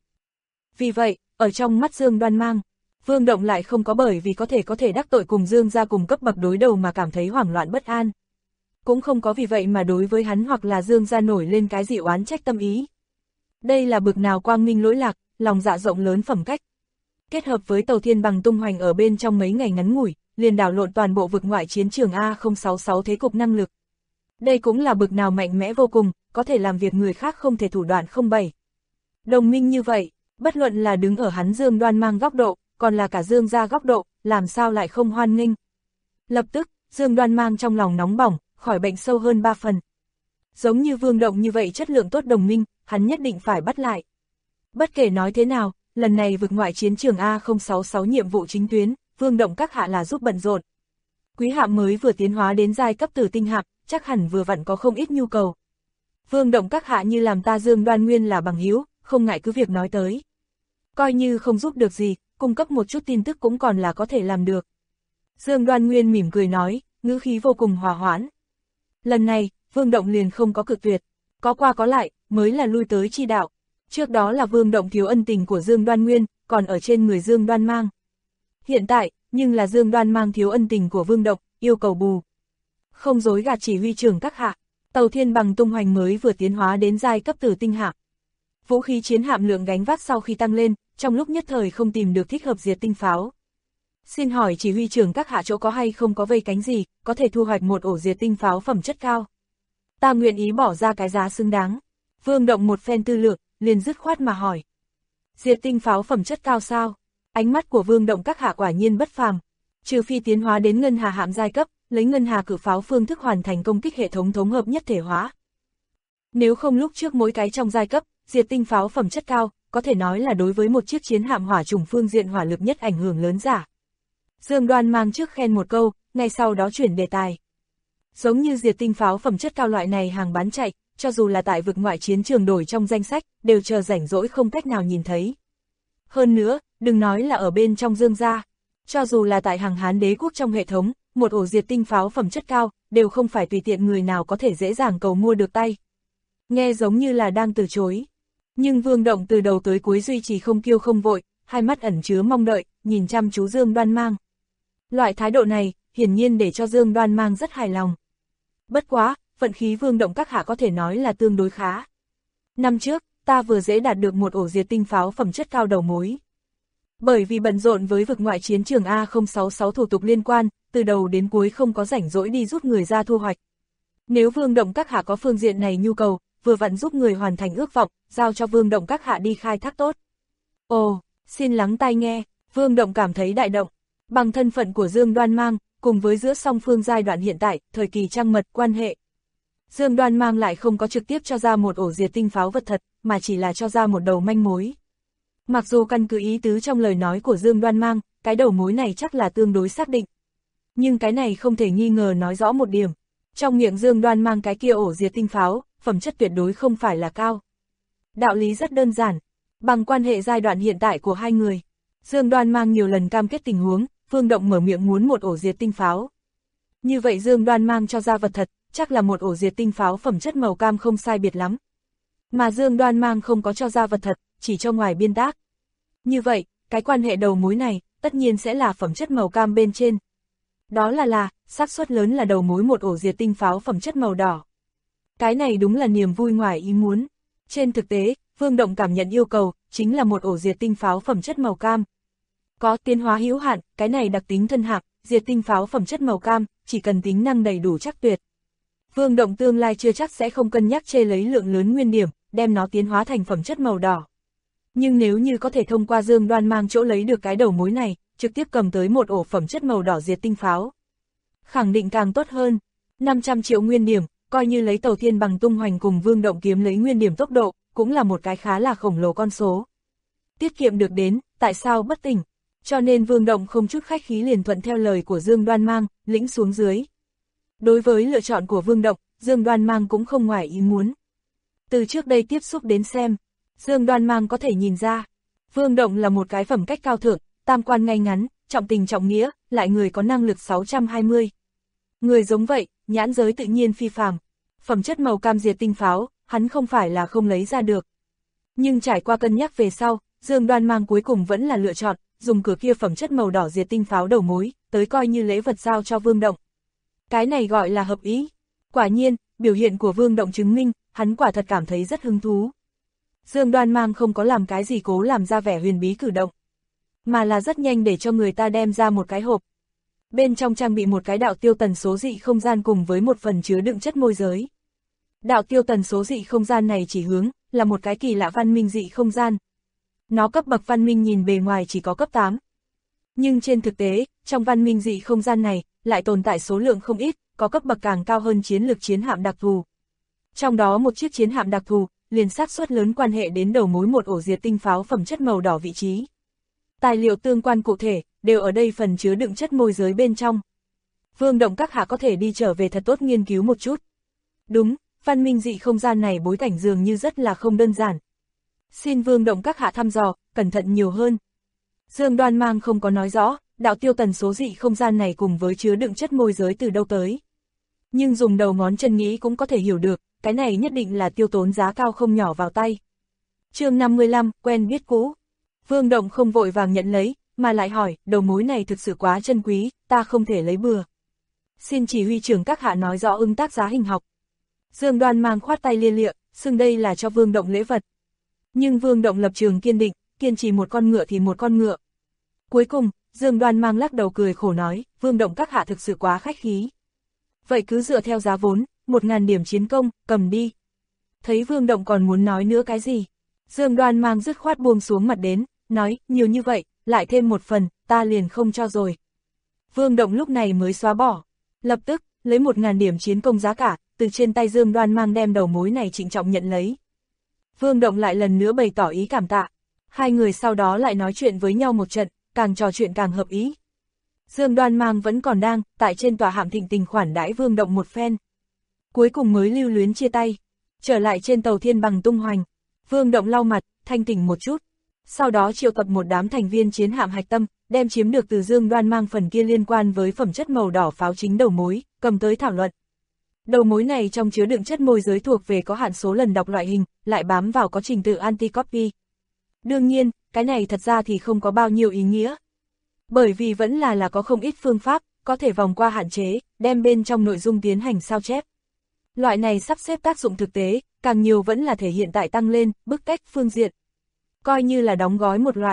Vì vậy, ở trong mắt Dương Đoan Mang, Vương Động lại không có bởi vì có thể đắc tội cùng Dương ra cùng cấp bậc đối đầu mà cảm thấy hoảng loạn bất an. Cũng không có vì vậy mà đối với hắn hoặc là Dương ra nổi lên cái gì oán trách tâm ý. Đây là bực nào quang minh lỗi lạc, lòng dạ rộng lớn phẩm cách. Kết hợp với Tàu Thiên Bằng tung hoành ở bên trong mấy ngày ngắn ngủi, liền đảo lộn toàn bộ vực ngoại chiến trường A066 thế cục năng lực. Đây cũng là bực nào mạnh mẽ vô cùng, có thể làm việc người khác không thể thủ đoạn không bày. Đồng minh như vậy, bất luận là đứng ở hắn Dương Đoan Mang góc độ, còn là cả Dương ra góc độ, làm sao lại không hoan nghênh. Lập tức, Dương Đoan Mang trong lòng nóng bỏng, khỏi bệnh sâu hơn 3 phần. Giống như Vương Động như vậy chất lượng tốt đồng minh, hắn nhất định phải bắt lại. Bất kể nói thế nào, lần này vực ngoại chiến trường A066 nhiệm vụ chính tuyến, Vương Động các hạ là giúp bận rộn. Quý hạm mới vừa tiến hóa đến giai cấp tử tinh hạm, chắc hẳn vừa vặn có không ít nhu cầu. Vương Động các hạ như làm ta Dương Đoan Nguyên là bằng hữu, không ngại cứ việc nói tới. Coi như không giúp được gì, cung cấp một chút tin tức cũng còn là có thể làm được. Dương Đoan Nguyên mỉm cười nói, ngữ khí vô cùng hòa hoãn. Lần này, Vương Động liền không có cự tuyệt, có qua có lại, mới là lui tới chi đạo. Trước đó là Vương Động thiếu ân tình của Dương Đoan Nguyên, còn ở trên người Dương Đoan Mang. Hiện tại, nhưng là Dương Đoan Mang thiếu ân tình của Vương Động, yêu cầu bù. Không dối gạt chỉ huy trưởng các hạ, Tàu Thiên Bằng tung hoành mới vừa tiến hóa đến giai cấp tử tinh hạm. Vũ khí chiến hạm lượng gánh vác sau khi tăng lên, trong lúc nhất thời không tìm được thích hợp diệt tinh pháo. Xin hỏi chỉ huy trưởng các hạ chỗ có hay không có vây cánh gì, có thể thu hoạch một ổ diệt tinh pháo phẩm chất cao. Ta nguyện ý bỏ ra cái giá xứng đáng. Vương Động một phen tư lược, liền dứt khoát mà hỏi. Diệt tinh pháo phẩm chất cao sao? Ánh mắt của Vương Động các hạ quả nhiên bất phàm. Trừ phi tiến hóa đến ngân hà hạm giai cấp, lấy ngân hà cự pháo phương thức hoàn thành công kích hệ thống thống hợp nhất thể hóa. Nếu không lúc trước mỗi cái trong giai cấp, diệt tinh pháo phẩm chất cao, có thể nói là đối với một chiếc chiến hạm hỏa chủng phương diện hỏa lực nhất ảnh hưởng lớn giả. Dương Đoan Mang trước khen một câu, ngay sau đó chuyển đề tài. Giống như diệt tinh pháo phẩm chất cao loại này hàng bán chạy, cho dù là tại vực ngoại chiến trường đổi trong danh sách, đều chờ rảnh rỗi không cách nào nhìn thấy. Hơn nữa, đừng nói là ở bên trong Dương gia, cho dù là tại hàng Hán đế quốc trong hệ thống, một ổ diệt tinh pháo phẩm chất cao, đều không phải tùy tiện người nào có thể dễ dàng cầu mua được tay. Nghe giống như là đang từ chối. Nhưng Vương Động từ đầu tới cuối duy trì không kiêu không vội, hai mắt ẩn chứa mong đợi, nhìn chăm chú Dương Đoan Mang. Loại thái độ này, hiển nhiên để cho Dương Đoan Mang rất hài lòng. Bất quá, vận khí Vương Động các hạ có thể nói là tương đối khá. Năm trước, ta vừa dễ đạt được một ổ diệt tinh pháo phẩm chất cao đầu mối. Bởi vì bận rộn với vực ngoại chiến trường A066 thủ tục liên quan, từ đầu đến cuối không có rảnh rỗi đi rút người ra thu hoạch. Nếu Vương Động các hạ có phương diện này nhu cầu, vừa vặn giúp người hoàn thành ước vọng, giao cho Vương Động các hạ đi khai thác tốt. Ồ, xin lắng tai nghe, Vương Động cảm thấy đại động. Bằng thân phận của Dương Đoan Mang, cùng với giữa song phương giai đoạn hiện tại, thời kỳ trăng mật quan hệ. Dương Đoan Mang lại không có trực tiếp cho ra một ổ diệt tinh pháo vật thật, mà chỉ là cho ra một đầu manh mối. Mặc dù căn cứ ý tứ trong lời nói của Dương Đoan Mang, cái đầu mối này chắc là tương đối xác định. Nhưng cái này không thể nghi ngờ nói rõ một điểm. Trong miệng Dương Đoan Mang cái kia ổ diệt tinh pháo, phẩm chất tuyệt đối không phải là cao. Đạo lý rất đơn giản. Bằng quan hệ giai đoạn hiện tại của hai người, Dương Đoan Mang nhiều lần cam kết tình huống, Vương Động mở miệng muốn một ổ diệt tinh pháo. Như vậy Dương Đoan Mang cho ra vật thật, chắc là một ổ diệt tinh pháo phẩm chất màu cam không sai biệt lắm. Mà Dương Đoan Mang không có cho ra vật thật, chỉ cho ngoài biên tác. Như vậy, cái quan hệ đầu mối này, tất nhiên sẽ là phẩm chất màu cam bên trên. Đó là, xác suất lớn là đầu mối một ổ diệt tinh pháo phẩm chất màu đỏ. Cái này đúng là niềm vui ngoài ý muốn. Trên thực tế, Vương Động cảm nhận yêu cầu, chính là một ổ diệt tinh pháo phẩm chất màu cam. Có tiến hóa hữu hạn, cái này đặc tính thân hạng, diệt tinh pháo phẩm chất màu cam, chỉ cần tính năng đầy đủ chắc tuyệt. Vương Động tương lai chưa chắc sẽ không cân nhắc chê lấy lượng lớn nguyên điểm, đem nó tiến hóa thành phẩm chất màu đỏ. Nhưng nếu như có thể thông qua Dương Đoan Mang chỗ lấy được cái đầu mối này, trực tiếp cầm tới một ổ phẩm chất màu đỏ diệt tinh pháo, khẳng định càng tốt hơn. 500 triệu nguyên điểm, coi như lấy Tàu Thiên Bằng tung hoành cùng Vương Động kiếm lấy nguyên điểm tốc độ, cũng là một cái khá là khổng lồ con số. Tiết kiệm được đến, tại sao bất tỉnh? Cho nên Vương Động không chút khách khí liền thuận theo lời của Dương Đoan Mang, lĩnh xuống dưới. Đối với lựa chọn của Vương Động, Dương Đoan Mang cũng không ngoài ý muốn. Từ trước đây tiếp xúc đến xem, Dương Đoan Mang có thể nhìn ra, Vương Động là một cái phẩm cách cao thượng, tam quan ngay ngắn, trọng tình trọng nghĩa, lại người có năng lực 620. Người giống vậy, nhãn giới tự nhiên phi phàm. Phẩm chất màu cam diệt tinh pháo, hắn không phải là không lấy ra được. Nhưng trải qua cân nhắc về sau, Dương Đoan Mang cuối cùng vẫn là lựa chọn, dùng cửa kia phẩm chất màu đỏ diệt tinh pháo đầu mối, tới coi như lễ vật giao cho Vương Động. Cái này gọi là hợp ý. Quả nhiên, biểu hiện của Vương Động chứng minh, hắn quả thật cảm thấy rất hứng thú. Dương Đoan Mang không có làm cái gì cố làm ra vẻ huyền bí cử động, mà là rất nhanh để cho người ta đem ra một cái hộp. Bên trong trang bị một cái đạo tiêu tần số dị không gian cùng với một phần chứa đựng chất môi giới. Đạo tiêu tần số dị không gian này chỉ hướng, là một cái kỳ lạ văn minh dị không gian. Nó cấp bậc văn minh nhìn bề ngoài chỉ có cấp 8. Nhưng trên thực tế, trong văn minh dị không gian này, lại tồn tại số lượng không ít, có cấp bậc càng cao hơn chiến lược chiến hạm đặc thù. Trong đó một chiếc chiến hạm đặc thù, liền xác suất lớn quan hệ đến đầu mối một ổ diệt tinh pháo phẩm chất màu đỏ vị trí. Tài liệu tương quan cụ thể, đều ở đây phần chứa đựng chất môi giới bên trong. Vương Động các hạ có thể đi trở về thật tốt nghiên cứu một chút. Đúng, văn minh dị không gian này bối cảnh dường như rất là không đơn giản. Xin Vương Động các hạ thăm dò, cẩn thận nhiều hơn. Dương Đoan Mang không có nói rõ, đạo tiêu tần số dị không gian này cùng với chứa đựng chất môi giới từ đâu tới. Nhưng dùng đầu ngón chân nghĩ cũng có thể hiểu được, cái này nhất định là tiêu tốn giá cao không nhỏ vào tay. Chương 55, quen biết cũ. Vương Động không vội vàng nhận lấy, mà lại hỏi, đầu mối này thực sự quá chân quý, ta không thể lấy bừa. Xin chỉ huy trưởng các hạ nói rõ ứng tác giá hình học. Dương Đoan Mang khoát tay lia lịa, xưng đây là cho Vương Động lễ vật. Nhưng Vương Động lập trường kiên định, kiên trì một con ngựa thì một con ngựa. Cuối cùng, Dương Đoan Mang lắc đầu cười khổ nói, Vương Động các hạ thực sự quá khách khí. Vậy cứ dựa theo giá vốn, 1000 điểm chiến công, cầm đi. Thấy Vương Động còn muốn nói nữa cái gì, Dương Đoan Mang dứt khoát buông xuống mặt đến, nói, nhiều như vậy, lại thêm một phần, ta liền không cho rồi. Vương Động lúc này mới xóa bỏ, lập tức, lấy 1000 điểm chiến công giá cả, từ trên tay Dương Đoan Mang đem đầu mối này trịnh trọng nhận lấy. Vương Động lại lần nữa bày tỏ ý cảm tạ. Hai người sau đó lại nói chuyện với nhau một trận, càng trò chuyện càng hợp ý. Dương Đoan Mang vẫn còn đang, tại trên tòa hạm thịnh tình khoản đãi Vương Động một phen. Cuối cùng mới lưu luyến chia tay, trở lại trên tàu Thiên Bằng tung hoành. Vương Động lau mặt, thanh tỉnh một chút. Sau đó triệu tập một đám thành viên chiến hạm hạch tâm, đem chiếm được từ Dương Đoan Mang phần kia liên quan với phẩm chất màu đỏ pháo chính đầu mối, cầm tới thảo luận. Đầu mối này trong chứa đựng chất môi giới thuộc về có hạn số lần đọc loại hình, lại bám vào có trình tự anti-copy. Đương nhiên, cái này thật ra thì không có bao nhiêu ý nghĩa. Bởi vì vẫn là có không ít phương pháp, có thể vòng qua hạn chế, đem bên trong nội dung tiến hành sao chép. Loại này sắp xếp tác dụng thực tế, càng nhiều vẫn là thể hiện tại tăng lên, bức cách, phương diện. Coi như là đóng gói một loại.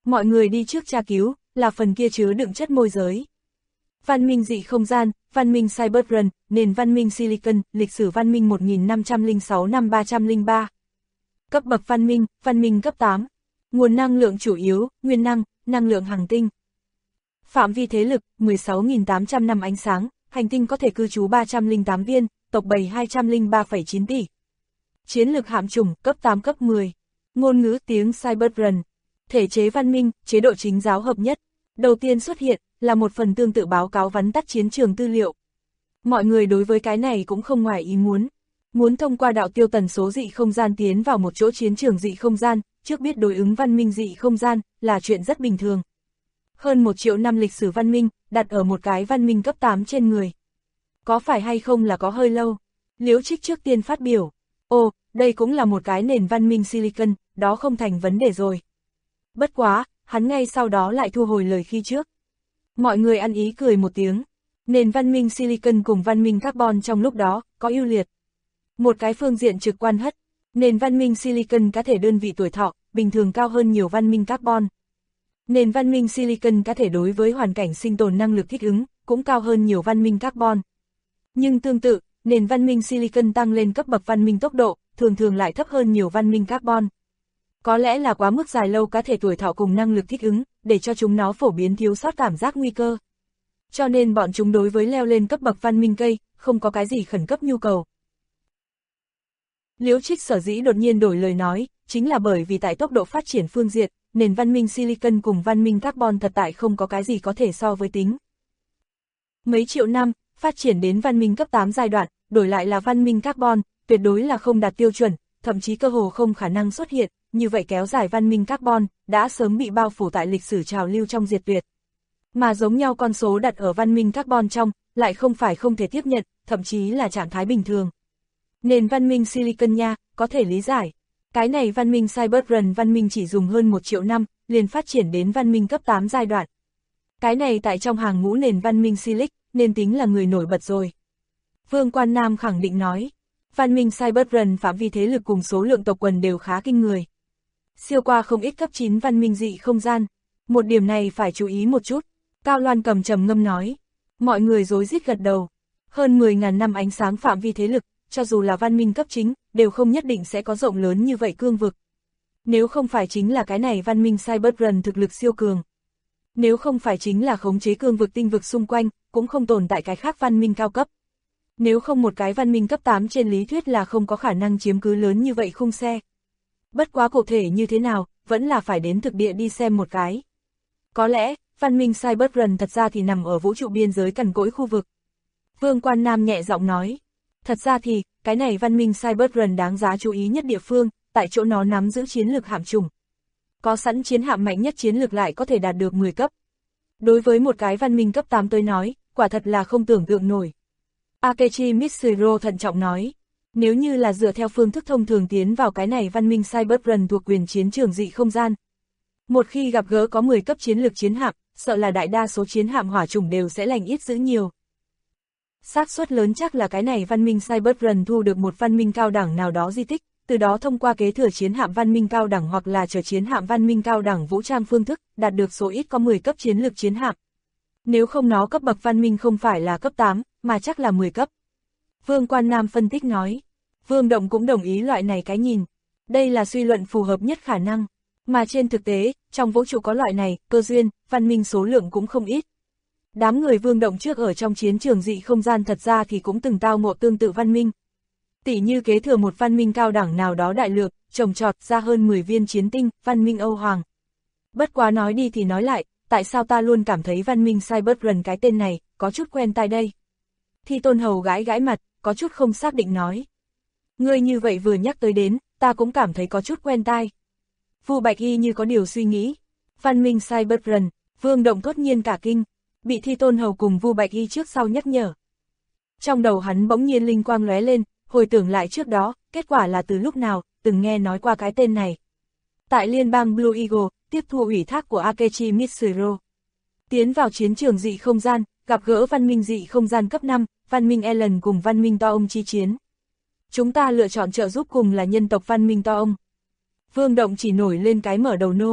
Mọi người đi trước tra cứu, là phần kia chứa đựng chất môi giới. Văn minh dị không gian, văn minh Cyberrun, nền văn minh Silicon, lịch sử văn minh 1506 năm 303. Cấp bậc văn minh cấp 8. Nguồn năng lượng chủ yếu, nguyên năng, năng lượng hành tinh. Phạm vi thế lực, 16.800 năm ánh sáng, hành tinh có thể cư trú 308 viên, tộc bầy 203,9 tỷ. Chiến lược hạm chủng, cấp 8 cấp 10. Ngôn ngữ tiếng Cyberrun. Thể chế văn minh, chế độ chính giáo hợp nhất. Đầu tiên xuất hiện, là một phần tương tự báo cáo vắn tắt chiến trường tư liệu. Mọi người đối với cái này cũng không ngoài ý muốn. Muốn thông qua đạo tiêu tần số dị không gian tiến vào một chỗ chiến trường dị không gian, trước biết đối ứng văn minh dị không gian, là chuyện rất bình thường. Hơn 1 triệu năm lịch sử văn minh, đặt ở một cái văn minh cấp 8 trên người. Có phải hay không là có hơi lâu? Liễu Trích trước tiên phát biểu. Ồ, đây cũng là một cái nền văn minh Silicon, đó không thành vấn đề rồi. Bất quá, hắn ngay sau đó lại thu hồi lời khi trước. Mọi người ăn ý cười một tiếng. Nền văn minh Silicon cùng văn minh Carbon trong lúc đó, có ưu liệt. Một cái phương diện trực quan hất, nền văn minh Silicon cá thể đơn vị tuổi thọ, bình thường cao hơn nhiều văn minh Carbon. Nền văn minh Silicon cá thể đối với hoàn cảnh sinh tồn năng lực thích ứng, cũng cao hơn nhiều văn minh Carbon. Nhưng tương tự, nền văn minh Silicon tăng lên cấp bậc văn minh tốc độ, thường lại thấp hơn nhiều văn minh Carbon. Có lẽ là quá mức dài lâu cá thể tuổi thọ cùng năng lực thích ứng, để cho chúng nó phổ biến thiếu sót cảm giác nguy cơ. Cho nên bọn chúng đối với leo lên cấp bậc văn minh cây, không có cái gì khẩn cấp nhu cầu. Liễu Trích sở dĩ đột nhiên đổi lời nói, chính là bởi vì tại tốc độ phát triển phương diện, nền văn minh Silicon cùng văn minh Carbon thật tại không có cái gì có thể so với tính. Mấy triệu năm, phát triển đến văn minh cấp 8 giai đoạn, đổi lại là văn minh Carbon, tuyệt đối là không đạt tiêu chuẩn, thậm chí cơ hồ không khả năng xuất hiện, như vậy kéo dài văn minh Carbon, đã sớm bị bao phủ tại lịch sử trào lưu trong diệt tuyệt. Mà giống nhau con số đặt ở văn minh Carbon trong, lại không phải không thể tiếp nhận, thậm chí là trạng thái bình thường. Nền văn minh Silicon nha, có thể lý giải. Cái này văn minh Cyberrun văn minh chỉ dùng hơn 1 triệu năm, liền phát triển đến văn minh cấp 8 giai đoạn. Cái này tại trong hàng ngũ nền văn minh Silic, nên tính là người nổi bật rồi. Vương Quan Nam khẳng định nói, văn minh Cyberrun phạm vi thế lực cùng số lượng tộc quần đều khá kinh người. Siêu qua không ít cấp 9 văn minh dị không gian, một điểm này phải chú ý một chút. Cao Loan Cầm trầm ngâm nói, mọi người rối rít gật đầu. Hơn 10.000 năm ánh sáng phạm vi thế lực, cho dù là văn minh cấp chính, đều không nhất định sẽ có rộng lớn như vậy cương vực. Nếu không phải chính là cái này văn minh Cyberrun thực lực siêu cường. Nếu không phải chính là khống chế cương vực tinh vực xung quanh, cũng không tồn tại cái khác văn minh cao cấp. Nếu không một cái văn minh cấp 8 trên lý thuyết là không có khả năng chiếm cứ lớn như vậy khung xe. Bất quá cụ thể như thế nào, vẫn là phải đến thực địa đi xem một cái. Có lẽ, văn minh Cyberrun thật ra thì nằm ở vũ trụ biên giới cằn cỗi khu vực. Vương Quan Nam nhẹ giọng nói. Thật ra thì, cái này văn minh Cyberrun đáng giá chú ý nhất địa phương, tại chỗ nó nắm giữ chiến lược hạm chủng. Có sẵn chiến hạm mạnh nhất chiến lược lại có thể đạt được 10 cấp. Đối với một cái văn minh cấp 8 tới nói, quả thật là không tưởng tượng nổi. Akechi Mitsuro thận trọng nói, nếu như là dựa theo phương thức thông thường tiến vào cái này văn minh Cyberrun thuộc quyền chiến trường dị không gian. Một khi gặp gỡ có 10 cấp chiến lược chiến hạm, sợ là đại đa số chiến hạm hỏa chủng đều sẽ lành ít dữ nhiều. Xác suất lớn chắc là cái này văn minh Cyberrun thu được một văn minh cao đẳng nào đó di tích, từ đó thông qua kế thừa chiến hạm văn minh cao đẳng hoặc là trở chiến hạm văn minh cao đẳng vũ trang phương thức, đạt được số ít có 10 cấp chiến lược chiến hạm. Nếu không nó cấp bậc văn minh không phải là cấp 8, mà chắc là 10 cấp. Vương Quan Nam phân tích nói. Vương Động cũng đồng ý loại này cái nhìn. Đây là suy luận phù hợp nhất khả năng. Mà trên thực tế, trong vũ trụ có loại này, cơ duyên, văn minh số lượng cũng không ít. Đám người Vương Động trước ở trong chiến trường dị không gian thật ra thì cũng từng tao ngộ tương tự văn minh. Tỷ như kế thừa một văn minh cao đẳng nào đó đại lược, trồng trọt ra hơn 10 viên chiến tinh, văn minh Âu Hoàng. Bất quá nói đi thì nói lại, tại sao ta luôn cảm thấy văn minh Cyberrun cái tên này, có chút quen tai đây. Thi Tôn Hầu gãi gãi mặt, có chút không xác định nói. Ngươi như vậy vừa nhắc tới đến, ta cũng cảm thấy có chút quen tai. Vu Bạch Y như có điều suy nghĩ. Văn minh Cyberrun, Vương Động thốt nhiên cả kinh, bị Thi Tôn Hầu cùng Vu Bạch Y trước sau nhắc nhở. Trong đầu hắn bỗng nhiên linh quang lóe lên, hồi tưởng lại trước đó, kết quả là từ lúc nào, từng nghe nói qua cái tên này. Tại liên bang Blue Eagle, tiếp thu ủy thác của Akechi Mitsuro. Tiến vào chiến trường dị không gian, gặp gỡ văn minh dị không gian cấp 5, văn minh Ellen cùng văn minh To Ông chi chiến. Chúng ta lựa chọn trợ giúp cùng là nhân tộc văn minh To Ông. Vương Động chỉ nổi lên cái mở đầu nô.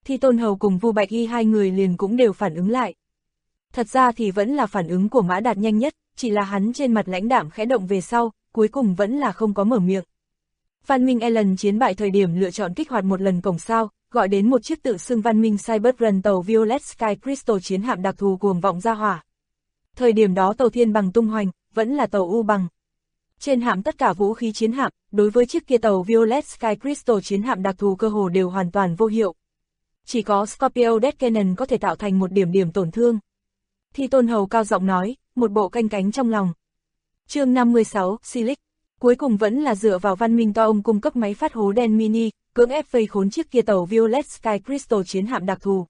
Thi Tôn Hầu cùng Vu Bạch Y hai người liền cũng đều phản ứng lại. Thật ra thì vẫn là phản ứng của Mã Đạt nhanh nhất, chỉ là hắn trên mặt lãnh đạm khẽ động về sau, cuối cùng vẫn là không có mở miệng. Văn minh Ellen chiến bại thời điểm lựa chọn kích hoạt một lần cổng sao, gọi đến một chiếc tự xưng văn minh Cyberrun tàu Violet Sky Crystal chiến hạm đặc thù cuồng vọng ra hỏa. Thời điểm đó tàu Thiên Bằng tung hoành, vẫn là tàu U Bằng. Trên hạm tất cả vũ khí chiến hạm, đối với chiếc kia tàu Violet Sky Crystal chiến hạm đặc thù cơ hồ đều hoàn toàn vô hiệu. Chỉ có Scorpio Death Cannon có thể tạo thành một điểm tổn thương. Thi Tôn Hầu cao giọng nói, một bộ canh cánh trong lòng. Chương 56, Silic. Cuối cùng vẫn là dựa vào văn minh to ông cung cấp máy phát hố đen mini, cưỡng ép vây khốn chiếc kia tàu Violet Sky Crystal chiến hạm đặc thù.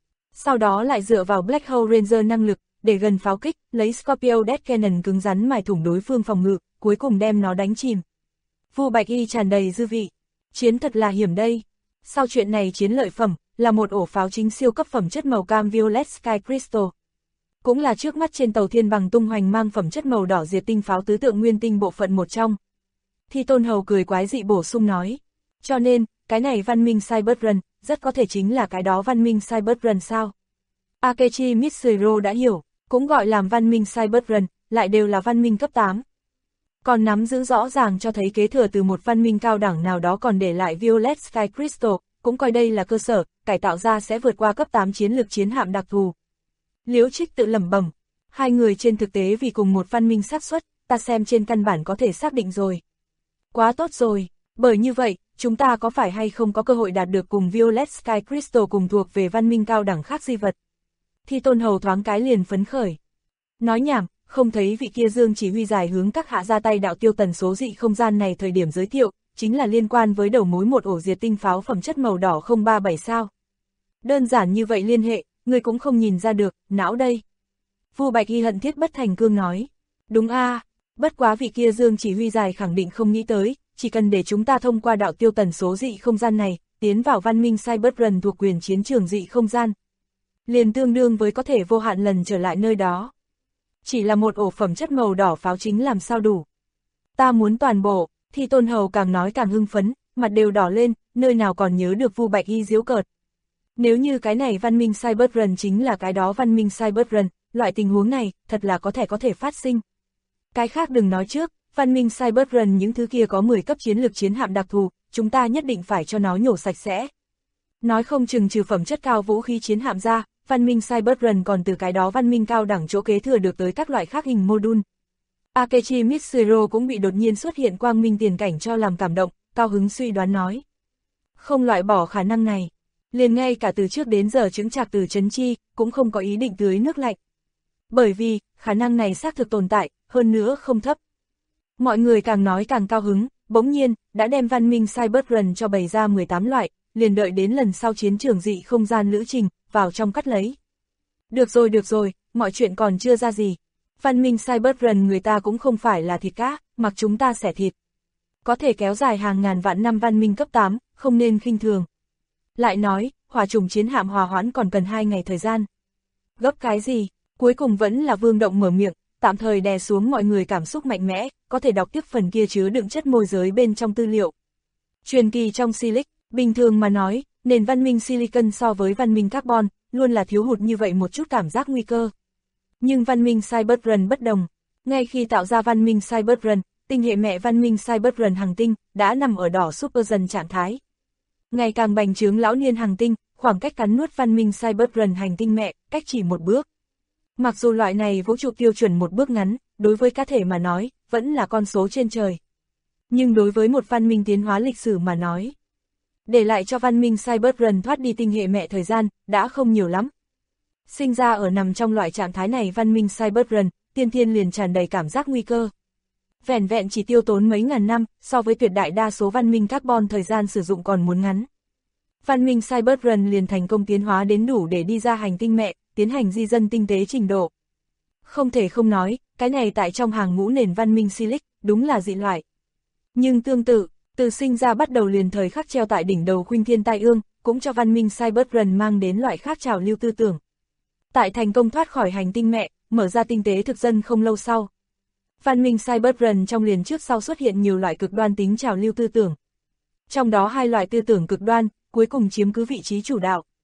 Sau đó lại dựa vào Black Hole Ranger năng lực, để gần pháo kích, lấy Scorpio Death Cannon cứng rắn mài thủng đối phương phòng ngự, cuối cùng đem nó đánh chìm. Vu Bạch Y tràn đầy dư vị. Chiến thật là hiểm đây. Sau chuyện này chiến lợi phẩm, là một ổ pháo chính siêu cấp phẩm chất màu cam Violet Sky Crystal. Cũng là trước mắt trên tàu Thiên Bằng tung hoành mang phẩm chất màu đỏ diệt tinh pháo tứ tượng nguyên tinh bộ phận một trong. Thi Tôn Hầu cười quái dị bổ sung nói. Cho nên, cái này văn minh Cyberrun, rất có thể chính là cái đó văn minh Cyberrun sao? Akechi Mitsuhiro đã hiểu, cũng gọi làm văn minh Cyberrun, lại đều là văn minh cấp 8. Còn nắm giữ rõ ràng cho thấy kế thừa từ một văn minh cao đẳng nào đó còn để lại Violet Sky Crystal, cũng coi đây là cơ sở, cải tạo ra sẽ vượt qua cấp 8 chiến lược chiến hạm đặc thù. Liễu Trích tự lẩm bẩm, hai người trên thực tế vì cùng một văn minh xác suất, ta xem trên căn bản có thể xác định rồi. Quá tốt rồi, bởi như vậy, chúng ta có phải hay không có cơ hội đạt được cùng Violet Sky Crystal cùng thuộc về văn minh cao đẳng khác di vật. Thi Tôn Hầu thoáng cái liền phấn khởi. Nói nhảm, không thấy vị kia Dương chỉ huy giải hướng các hạ ra tay đạo tiêu tần số dị không gian này thời điểm giới thiệu, chính là liên quan với đầu mối một ổ diệt tinh pháo phẩm chất màu đỏ 037 sao. Đơn giản như vậy liên hệ, người cũng không nhìn ra được, não đây. Vu Bạch Y hận thiết bất thành cương nói. Đúng a, bất quá vị kia Dương chỉ huy giải khẳng định không nghĩ tới, chỉ cần để chúng ta thông qua đạo tiêu tần số dị không gian này, tiến vào văn minh Cyberrun thuộc quyền chiến trường dị không gian. Liền tương đương với có thể vô hạn lần trở lại nơi đó. Chỉ là một ổ phẩm chất màu đỏ pháo chính làm sao đủ. Ta muốn toàn bộ. Thi Tôn Hầu càng nói càng hưng phấn, mặt đều đỏ lên, nơi nào còn nhớ được Vu Bạch Y giễu cợt. Nếu như cái này văn minh Cyberrun chính là cái đó văn minh Cyberrun, loại tình huống này, thật là có thể phát sinh. Cái khác đừng nói trước, văn minh Cyberrun những thứ kia có 10 cấp chiến lược chiến hạm đặc thù, chúng ta nhất định phải cho nó nhổ sạch sẽ. Nói không chừng trừ phẩm chất cao vũ khí chiến hạm ra, văn minh Cyberrun còn từ cái đó văn minh cao đẳng chỗ kế thừa được tới các loại khác hình module. Akechi Mitsuhiro cũng bị đột nhiên xuất hiện quang minh tiền cảnh cho làm cảm động, cao hứng suy đoán nói. Không loại bỏ khả năng này, liền ngay cả từ trước đến giờ chứng trạc từ Trấn Chi, cũng không có ý định tưới nước lạnh. Bởi vì, khả năng này xác thực tồn tại, hơn nữa không thấp. Mọi người càng nói càng cao hứng, bỗng nhiên, đã đem văn minh Cyberrun cho bày ra 18 loại, liền đợi đến lần sau chiến trường dị không gian lữ trình, vào trong cắt lấy. Được rồi, mọi chuyện còn chưa ra gì. Văn minh Cyberrun người ta cũng không phải là thịt cá, mặc chúng ta xẻ thịt. Có thể kéo dài hàng ngàn vạn năm văn minh cấp 8, không nên khinh thường. Lại nói, hỏa trùng chiến hạm hòa hoãn còn cần 2 ngày thời gian. Gấp cái gì? Cuối cùng vẫn là Vương Động mở miệng, tạm thời đè xuống mọi người cảm xúc mạnh mẽ, có thể đọc tiếp phần kia chứa đựng chất môi giới bên trong tư liệu. Truyền kỳ trong Silic, bình thường mà nói, nền văn minh Silicon so với văn minh Carbon, luôn là thiếu hụt như vậy một chút cảm giác nguy cơ. Nhưng văn minh Cyberrun bất đồng. Ngay khi tạo ra văn minh Cyberrun, tinh hệ mẹ văn minh Cyberrun hành tinh đã nằm ở đỏ super dần trạng thái. Ngày càng bành trướng lão niên hành tinh, khoảng cách cắn nuốt văn minh Cyberrun hành tinh mẹ, cách chỉ một bước. Mặc dù loại này vũ trụ tiêu chuẩn một bước ngắn, đối với cá thể mà nói, vẫn là con số trên trời. Nhưng đối với một văn minh tiến hóa lịch sử mà nói, để lại cho văn minh Cyberrun thoát đi tinh hệ mẹ thời gian, đã không nhiều lắm. Sinh ra ở nằm trong loại trạng thái này văn minh Cyberrun, tiên thiên liền tràn đầy cảm giác nguy cơ. Vẻn vẹn chỉ tiêu tốn mấy ngàn năm, so với tuyệt đại đa số văn minh carbon thời gian sử dụng còn muốn ngắn. Văn minh Cyberrun liền thành công tiến hóa đến đủ để đi ra hành tinh mẹ, tiến hành di dân tinh tế trình độ. Không thể không nói, cái này tại trong hàng ngũ nền văn minh Silic, đúng là dị loại. Nhưng tương tự, từ sinh ra bắt đầu liền thời khắc treo tại đỉnh đầu khuynh thiên tai ương, cũng cho văn minh Cyberrun mang đến loại khác trào lưu tư tưởng. Tại thành công thoát khỏi hành tinh mẹ, mở ra tinh tế thực dân không lâu sau. Văn minh Cyberrun trong liền trước sau xuất hiện nhiều loại cực đoan tính trào lưu tư tưởng. Trong đó 2 loại tư tưởng cực đoan, cuối cùng chiếm cứ vị trí chủ đạo.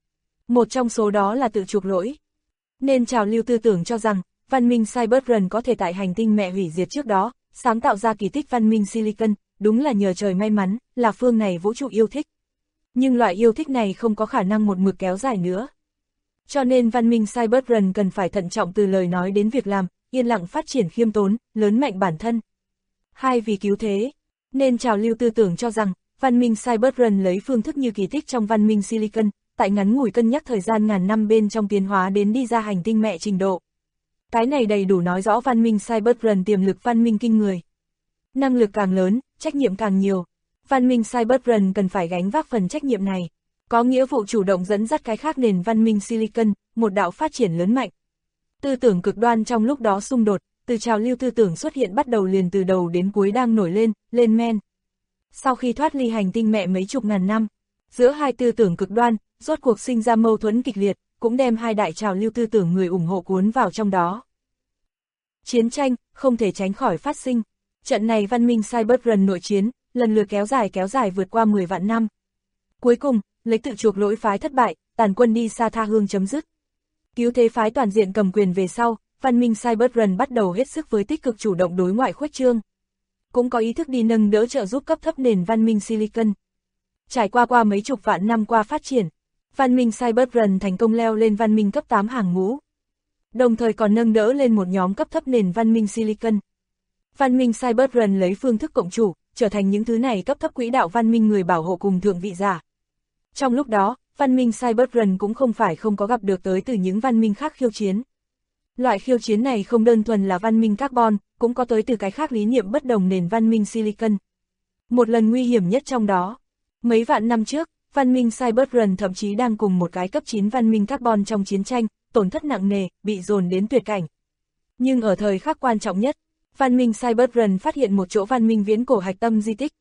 Một trong số đó là tự chuộc lỗi. Nên trào lưu tư tưởng cho rằng, văn minh Cyberrun có thể tại hành tinh mẹ hủy diệt trước đó, sáng tạo ra kỳ tích văn minh Silicon, đúng là nhờ trời may mắn, là phương này vũ trụ yêu thích. Nhưng loại yêu thích này không có khả năng một mực kéo dài nữa. Cho nên văn minh Cyberrun cần phải thận trọng từ lời nói đến việc làm, yên lặng phát triển khiêm tốn, lớn mạnh bản thân. Hai vì cứu thế, nên trào lưu tư tưởng cho rằng, văn minh Cyberrun lấy phương thức như kỳ tích trong văn minh Silicon, tại ngắn ngủi cân nhắc thời gian ngàn năm bên trong tiến hóa đến đi ra hành tinh mẹ trình độ. Cái này đầy đủ nói rõ văn minh Cyberrun tiềm lực văn minh kinh người. Năng lực càng lớn, trách nhiệm càng nhiều. Văn minh Cyberrun cần phải gánh vác phần trách nhiệm này. Có nghĩa vụ chủ động dẫn dắt cái khác nền văn minh Silicon, một đạo phát triển lớn mạnh. Tư tưởng cực đoan trong lúc đó xung đột, từ trào lưu tư tưởng xuất hiện bắt đầu liền từ đầu đến cuối đang nổi lên men. Sau khi thoát ly hành tinh mẹ mấy chục ngàn năm, giữa hai tư tưởng cực đoan, rốt cuộc sinh ra mâu thuẫn kịch liệt, cũng đem hai đại trào lưu tư tưởng người ủng hộ cuốn vào trong đó. Chiến tranh, không thể tránh khỏi phát sinh. Trận này văn minh Cyberrun nội chiến, lần lượt kéo dài vượt qua 10 vạn năm. Cuối cùng, lấy tự chuộc lỗi phái thất bại, tàn quân đi xa tha hương chấm dứt. Cứu thế phái toàn diện cầm quyền về sau, văn minh Cyberrun bắt đầu hết sức với tích cực chủ động đối ngoại khuếch trương. Cũng có ý thức đi nâng đỡ trợ giúp cấp thấp nền văn minh Silicon. Trải qua mấy chục vạn năm qua phát triển, văn minh Cyberrun thành công leo lên văn minh cấp 8 hàng ngũ. Đồng thời còn nâng đỡ lên một nhóm cấp thấp nền văn minh Silicon. Văn minh Cyberrun lấy phương thức cộng chủ, trở thành những thứ này cấp thấp quỹ đạo văn minh người bảo hộ cùng thượng vị giả. Trong lúc đó, văn minh Cyberrun cũng không phải không có gặp được tới từ những văn minh khác khiêu chiến. Loại khiêu chiến này không đơn thuần là văn minh carbon, cũng có tới từ cái khác lý niệm bất đồng nền văn minh Silicon. Một lần nguy hiểm nhất trong đó, mấy vạn năm trước, văn minh Cyberrun thậm chí đang cùng một cái cấp 9 văn minh carbon trong chiến tranh, tổn thất nặng nề, bị dồn đến tuyệt cảnh. Nhưng ở thời khắc quan trọng nhất, văn minh Cyberrun phát hiện một chỗ văn minh viễn cổ hạch tâm di tích.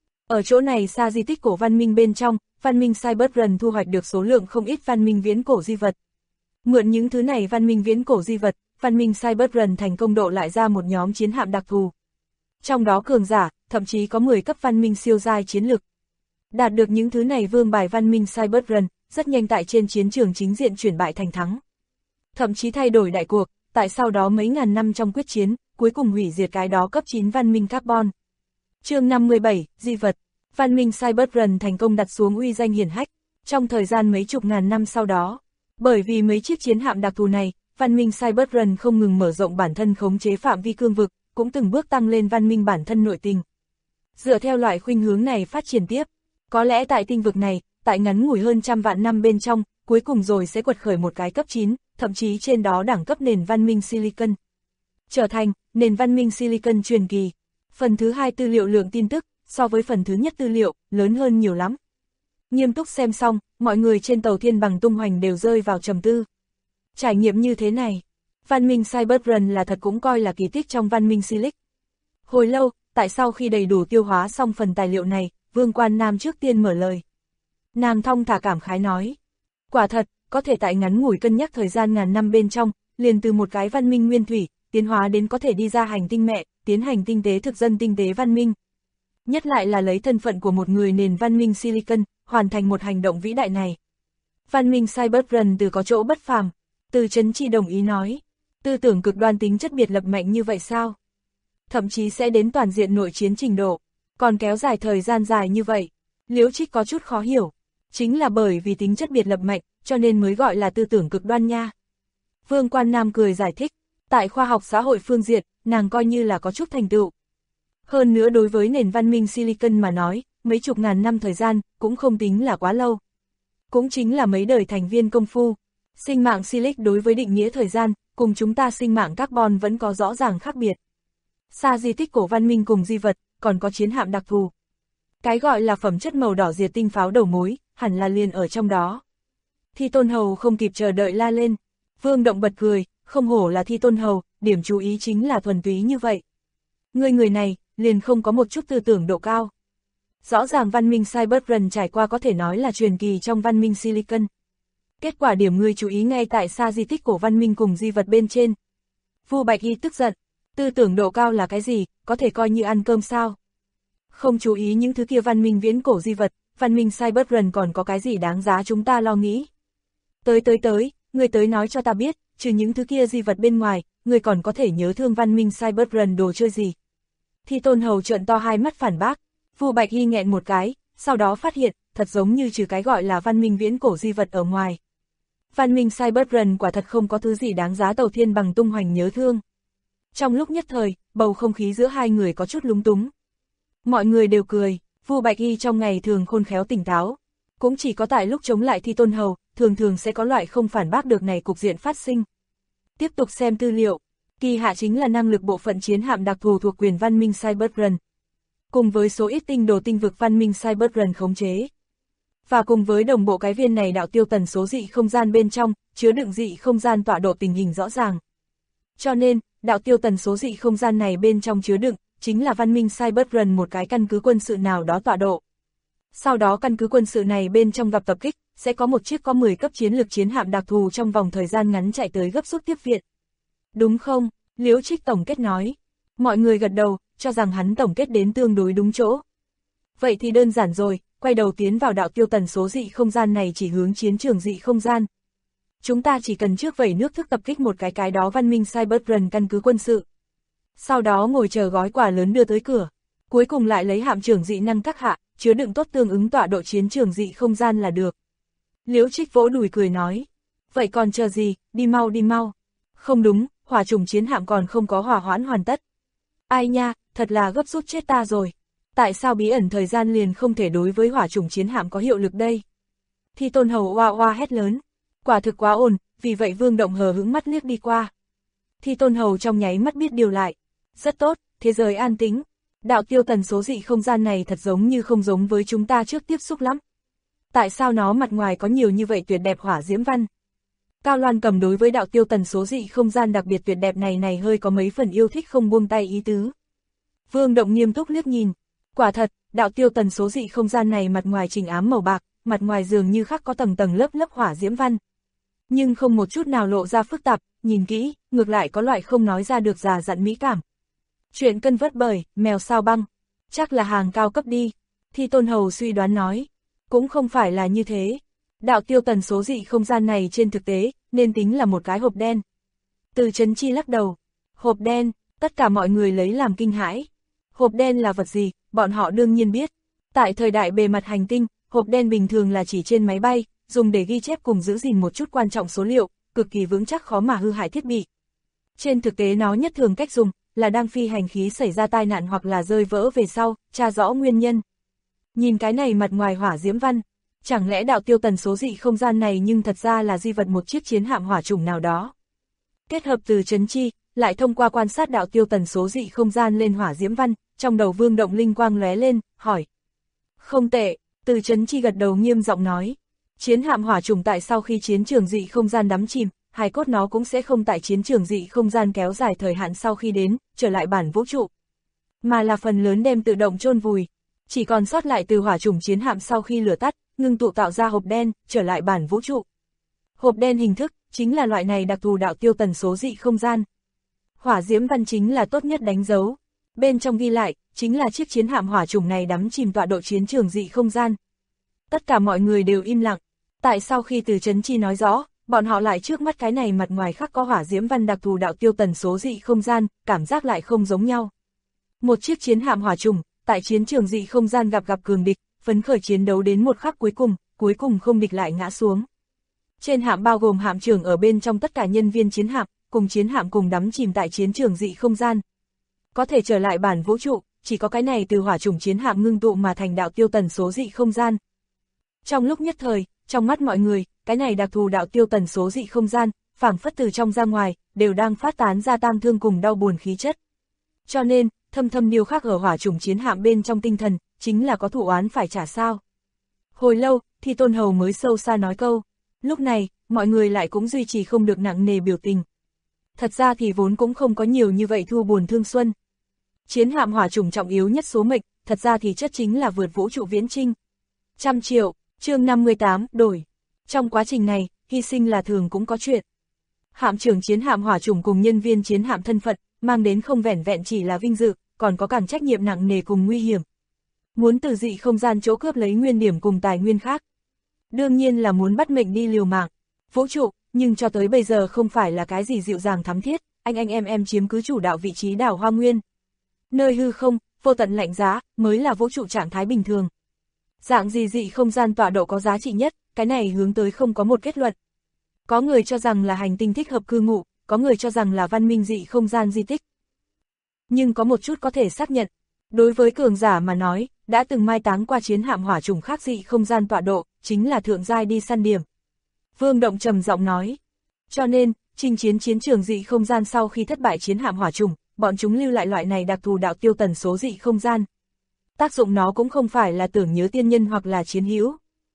Ở chỗ này xa di tích cổ văn minh bên trong, văn minh Cyberrun thu hoạch được số lượng không ít văn minh viễn cổ di vật. Mượn những thứ này văn minh viễn cổ di vật, văn minh Cyberrun thành công độ lại ra một nhóm chiến hạm đặc thù. Trong đó cường giả, thậm chí có 10 cấp văn minh siêu giai chiến lực. Đạt được những thứ này vương bài văn minh Cyberrun, rất nhanh tại trên chiến trường chính diện chuyển bại thành thắng. Thậm chí thay đổi đại cuộc, tại sau đó mấy ngàn năm trong quyết chiến, cuối cùng hủy diệt cái đó cấp 9 văn minh carbon. Chương 57, di vật. Văn minh Cyberrun thành công đặt xuống uy danh hiển hách, trong thời gian mấy chục ngàn năm sau đó. Bởi vì mấy chiếc chiến hạm đặc thù này, văn minh Cyberrun không ngừng mở rộng bản thân khống chế phạm vi cương vực, cũng từng bước tăng lên văn minh bản thân nội tình. Dựa theo loại khuynh hướng này phát triển tiếp, có lẽ tại tinh vực này, tại ngắn ngủi hơn trăm vạn năm bên trong, cuối cùng rồi sẽ quật khởi một cái cấp 9, thậm chí trên đó đẳng cấp nền văn minh Silicon. Trở thành nền văn minh Silicon truyền kỳ. Phần thứ 2 tư liệu lượng tin tức, so với phần thứ nhất tư liệu, lớn hơn nhiều lắm. Nghiêm túc xem xong, mọi người trên tàu thiên bằng tung hoành đều rơi vào trầm tư. Trải nghiệm như thế này, văn minh Cyberrun là thật cũng coi là kỳ tích trong văn minh Silic. Hồi lâu, tại sau khi đầy đủ tiêu hóa xong phần tài liệu này, Vương Quan Nam trước tiên mở lời. Nàng thong thả cảm khái nói. Quả thật, có thể tại ngắn ngủi cân nhắc thời gian ngàn năm bên trong, liền từ một cái văn minh nguyên thủy, tiến hóa đến có thể đi ra hành tinh mẹ, tiến hành tinh tế thực dân tinh tế văn minh. Nhất lại là lấy thân phận của một người nền văn minh Silicon, hoàn thành một hành động vĩ đại này. Văn minh Cyberrun từ có chỗ bất phàm, Từ Chấn Chi đồng ý nói. Tư tưởng cực đoan tính chất biệt lập mạnh như vậy sao? Thậm chí sẽ đến toàn diện nội chiến trình độ, còn kéo dài thời gian dài như vậy. Liễu Trích có chút khó hiểu. Chính là bởi vì tính chất biệt lập mạnh, cho nên mới gọi là tư tưởng cực đoan nha. Vương Quan Nam cười giải thích. Tại khoa học xã hội phương diện, nàng coi như là có chút thành tựu. Hơn nữa đối với nền văn minh Silicon mà nói, mấy chục ngàn năm thời gian, cũng không tính là quá lâu. Cũng chính là mấy đời thành viên công phu. Sinh mạng Silic đối với định nghĩa thời gian, cùng chúng ta sinh mạng carbon vẫn có rõ ràng khác biệt. Xa di tích cổ văn minh cùng di vật, còn có chiến hạm đặc thù. Cái gọi là phẩm chất màu đỏ diệt tinh pháo đầu mối, hẳn là liền ở trong đó. Thi Tôn Hầu không kịp chờ đợi la lên. Vương Động bật cười, không hổ là Thi Tôn Hầu, điểm chú ý chính là thuần túy như vậy. Người này, liền không có một chút tư tưởng độ cao. Rõ ràng văn minh Cyberrun trải qua có thể nói là truyền kỳ trong văn minh Silicon. Kết quả điểm ngươi chú ý ngay tại xa di tích cổ văn minh cùng di vật bên trên. Vu Bạch Y tức giận, tư tưởng độ cao là cái gì, có thể coi như ăn cơm sao? Không chú ý những thứ kia văn minh viễn cổ di vật, văn minh Cyberrun còn có cái gì đáng giá chúng ta lo nghĩ? Tới, người tới nói cho ta biết, trừ những thứ kia di vật bên ngoài, người còn có thể nhớ thương văn minh Cyberrun đồ chơi gì. Thi Tôn Hầu trợn to hai mắt phản bác, Vu Bạch Hy nghẹn một cái, sau đó phát hiện, thật giống như trừ cái gọi là văn minh viễn cổ di vật ở ngoài. Văn minh Cyberrun quả thật không có thứ gì đáng giá Tầu Thiên Bằng tung hoành nhớ thương. Trong lúc nhất thời, bầu không khí giữa hai người có chút lúng túng. Mọi người đều cười, Vu Bạch Hy trong ngày thường khôn khéo tỉnh táo. Cũng chỉ có tại lúc chống lại Thi Tôn Hầu, thường sẽ có loại không phản bác được này cục diện phát sinh. Tiếp tục xem tư liệu, Kỳ Hạ chính là năng lực bộ phận chiến hạm đặc thù thuộc quyền văn minh Cyberrun. Cùng với số ít tinh đồ tinh vực văn minh Cyberrun khống chế. Và cùng với đồng bộ cái viên này đạo tiêu tần số dị không gian bên trong, chứa đựng dị không gian tọa độ tình hình rõ ràng. Cho nên, đạo tiêu tần số dị không gian này bên trong chứa đựng, chính là văn minh Cyberrun một cái căn cứ quân sự nào đó tọa độ. Sau đó căn cứ quân sự này bên trong gặp tập kích, sẽ có một chiếc có 10 cấp chiến lực chiến hạm đặc thù trong vòng thời gian ngắn chạy tới gấp rút tiếp viện. Đúng không? Liễu Trích tổng kết nói. Mọi người gật đầu, cho rằng hắn tổng kết đến tương đối đúng chỗ. Vậy thì đơn giản rồi, quay đầu tiến vào đạo tiêu tần số dị không gian này chỉ hướng chiến trường dị không gian. Chúng ta chỉ cần trước vẩy nước thức tập kích một cái đó văn minh Cyberrun căn cứ quân sự. Sau đó ngồi chờ gói quà lớn đưa tới cửa. Cuối cùng lại lấy hạm trưởng dị năng các hạ, chứa đựng tốt tương ứng tọa độ chiến trường dị không gian là được. Liễu Trích vỗ đùi cười nói. Vậy còn chờ gì, đi mau. Không đúng, hỏa trùng chiến hạm còn không có hỏa hoãn hoàn tất. Ai nha, thật là gấp rút chết ta rồi. Tại sao bí ẩn thời gian liền không thể đối với hỏa trùng chiến hạm có hiệu lực đây? Thi Tôn Hầu oa oa hét lớn. Quả thực quá ồn, vì vậy Vương Động hờ hững mắt liếc đi qua. Thi Tôn Hầu trong nháy mắt biết điều lại. Rất tốt, thế giới an tĩnh. Đạo tiêu tần số dị không gian này thật giống như không giống với chúng ta trước tiếp xúc lắm. Tại sao nó mặt ngoài có nhiều như vậy tuyệt đẹp hỏa diễm văn? Cao Loan Cầm đối với đạo tiêu tần số dị không gian đặc biệt tuyệt đẹp này hơi có mấy phần yêu thích không buông tay ý tứ. Vương Động nghiêm túc liếc nhìn. Quả thật, đạo tiêu tần số dị không gian này mặt ngoài chỉnh ám màu bạc, mặt ngoài dường như khắc có tầng lớp hỏa diễm văn. Nhưng không một chút nào lộ ra phức tạp, nhìn kỹ, ngược lại có loại không nói ra được già dặn mỹ cảm. Chuyện cân vớt bởi, mèo sao băng, chắc là hàng cao cấp đi. Thi Tôn Hầu suy đoán nói. Cũng không phải là như thế. Đạo tiêu tần số dị không gian này trên thực tế, nên tính là một cái hộp đen. Từ Trấn Chi lắc đầu. Hộp đen, tất cả mọi người lấy làm kinh hãi. Hộp đen là vật gì, bọn họ đương nhiên biết. Tại thời đại bề mặt hành tinh, hộp đen bình thường là chỉ trên máy bay, dùng để ghi chép cùng giữ gìn một chút quan trọng số liệu, cực kỳ vững chắc khó mà hư hại thiết bị. Trên thực tế nó nhất thường cách dùng, là đang phi hành khí xảy ra tai nạn hoặc là rơi vỡ về sau, tra rõ nguyên nhân. Nhìn cái này mặt ngoài hỏa diễm văn, chẳng lẽ đạo tiêu tần số dị không gian này nhưng thật ra là di vật một chiếc chiến hạm hỏa chủng nào đó. Kết hợp Từ Trấn Chi, lại thông qua quan sát đạo tiêu tần số dị không gian lên hỏa diễm văn, trong đầu Vương Động linh quang lóe lên, hỏi. Không tệ, Từ Trấn Chi gật đầu nghiêm giọng nói. Chiến hạm hỏa chủng tại sau khi chiến trường dị không gian đắm chìm, hài cốt nó cũng sẽ không tại chiến trường dị không gian kéo dài thời hạn sau khi đến, trở lại bản vũ trụ. Mà là phần lớn đem tự động chôn vùi. Chỉ còn sót lại từ hỏa chủng chiến hạm sau khi lửa tắt, ngưng tụ tạo ra hộp đen, trở lại bản vũ trụ. Hộp đen hình thức, chính là loại này đặc thù đạo tiêu tần số dị không gian. Hỏa diễm văn chính là tốt nhất đánh dấu. Bên trong ghi lại, chính là chiếc chiến hạm hỏa chủng này đắm chìm tọa độ chiến trường dị không gian. Tất cả mọi người đều im lặng. Tại sau khi Từ Trấn Chi nói rõ, bọn họ lại trước mắt cái này mặt ngoài khắc có hỏa diễm văn đặc thù đạo tiêu tần số dị không gian, cảm giác lại không giống nhau. Một chiếc chiến hạm hỏa chủng, tại chiến trường dị không gian gặp cường địch, phấn khởi chiến đấu đến một khắc cuối cùng không địch lại ngã xuống. Trên hạm bao gồm hạm trưởng ở bên trong tất cả nhân viên chiến hạm cùng đắm chìm tại chiến trường dị không gian. Có thể trở lại bản vũ trụ, chỉ có cái này từ hỏa chủng chiến hạm ngưng tụ mà thành đạo tiêu tần số dị không gian. Trong lúc nhất thời, trong mắt mọi người, cái này đặc thù đạo tiêu tần số dị không gian, phảng phất từ trong ra ngoài, đều đang phát tán ra tang thương cùng đau buồn khí chất. Cho nên, thâm điêu khắc ở hỏa chủng chiến hạm bên trong tinh thần, chính là có thù oán phải trả sao. Hồi lâu, Thi Tôn Hầu mới sâu xa nói câu. Lúc này, mọi người lại cũng duy trì không được nặng nề biểu tình. Thật ra thì vốn cũng không có nhiều như vậy thu buồn thương xuân. Chiến hạm hỏa chủng trọng yếu nhất số mệnh, thật ra thì chất chính là vượt vũ trụ viễn chinh. 100 triệu, chương 58, đổi. Trong quá trình này, hy sinh là thường cũng có chuyện. Hạm trưởng chiến hạm hỏa chủng cùng nhân viên chiến hạm thân phận, mang đến không vẻn vẹn chỉ là vinh dự, còn có cảm trách nhiệm nặng nề cùng nguy hiểm. Muốn từ dị không gian chỗ cướp lấy nguyên điểm cùng tài nguyên khác. Đương nhiên là muốn bắt mệnh đi liều mạng. Vũ trụ, nhưng cho tới bây giờ không phải là cái gì dịu dàng thắm thiết, anh em chiếm cứ chủ đạo vị trí đảo Hoa Nguyên. Nơi hư không, vô tận lạnh giá, mới là vũ trụ trạng thái bình thường. Dạng gì dị không gian tọa độ có giá trị nhất, cái này hướng tới không có một kết luận. Có người cho rằng là hành tinh thích hợp cư ngụ, có người cho rằng là văn minh dị không gian di tích. Nhưng có một chút có thể xác nhận, đối với cường giả mà nói, đã từng mai táng qua chiến hạm hỏa trùng khác dị không gian tọa độ, chính là thượng giai đi săn điểm. Vương Động trầm giọng nói. Cho nên, chinh chiến chiến trường dị không gian sau khi thất bại chiến hạm hỏa trùng, bọn chúng lưu lại loại này đặc thù đạo tiêu tần số dị không gian. Tác dụng nó cũng không phải là tưởng nhớ tiên nhân hoặc là chiến hữu,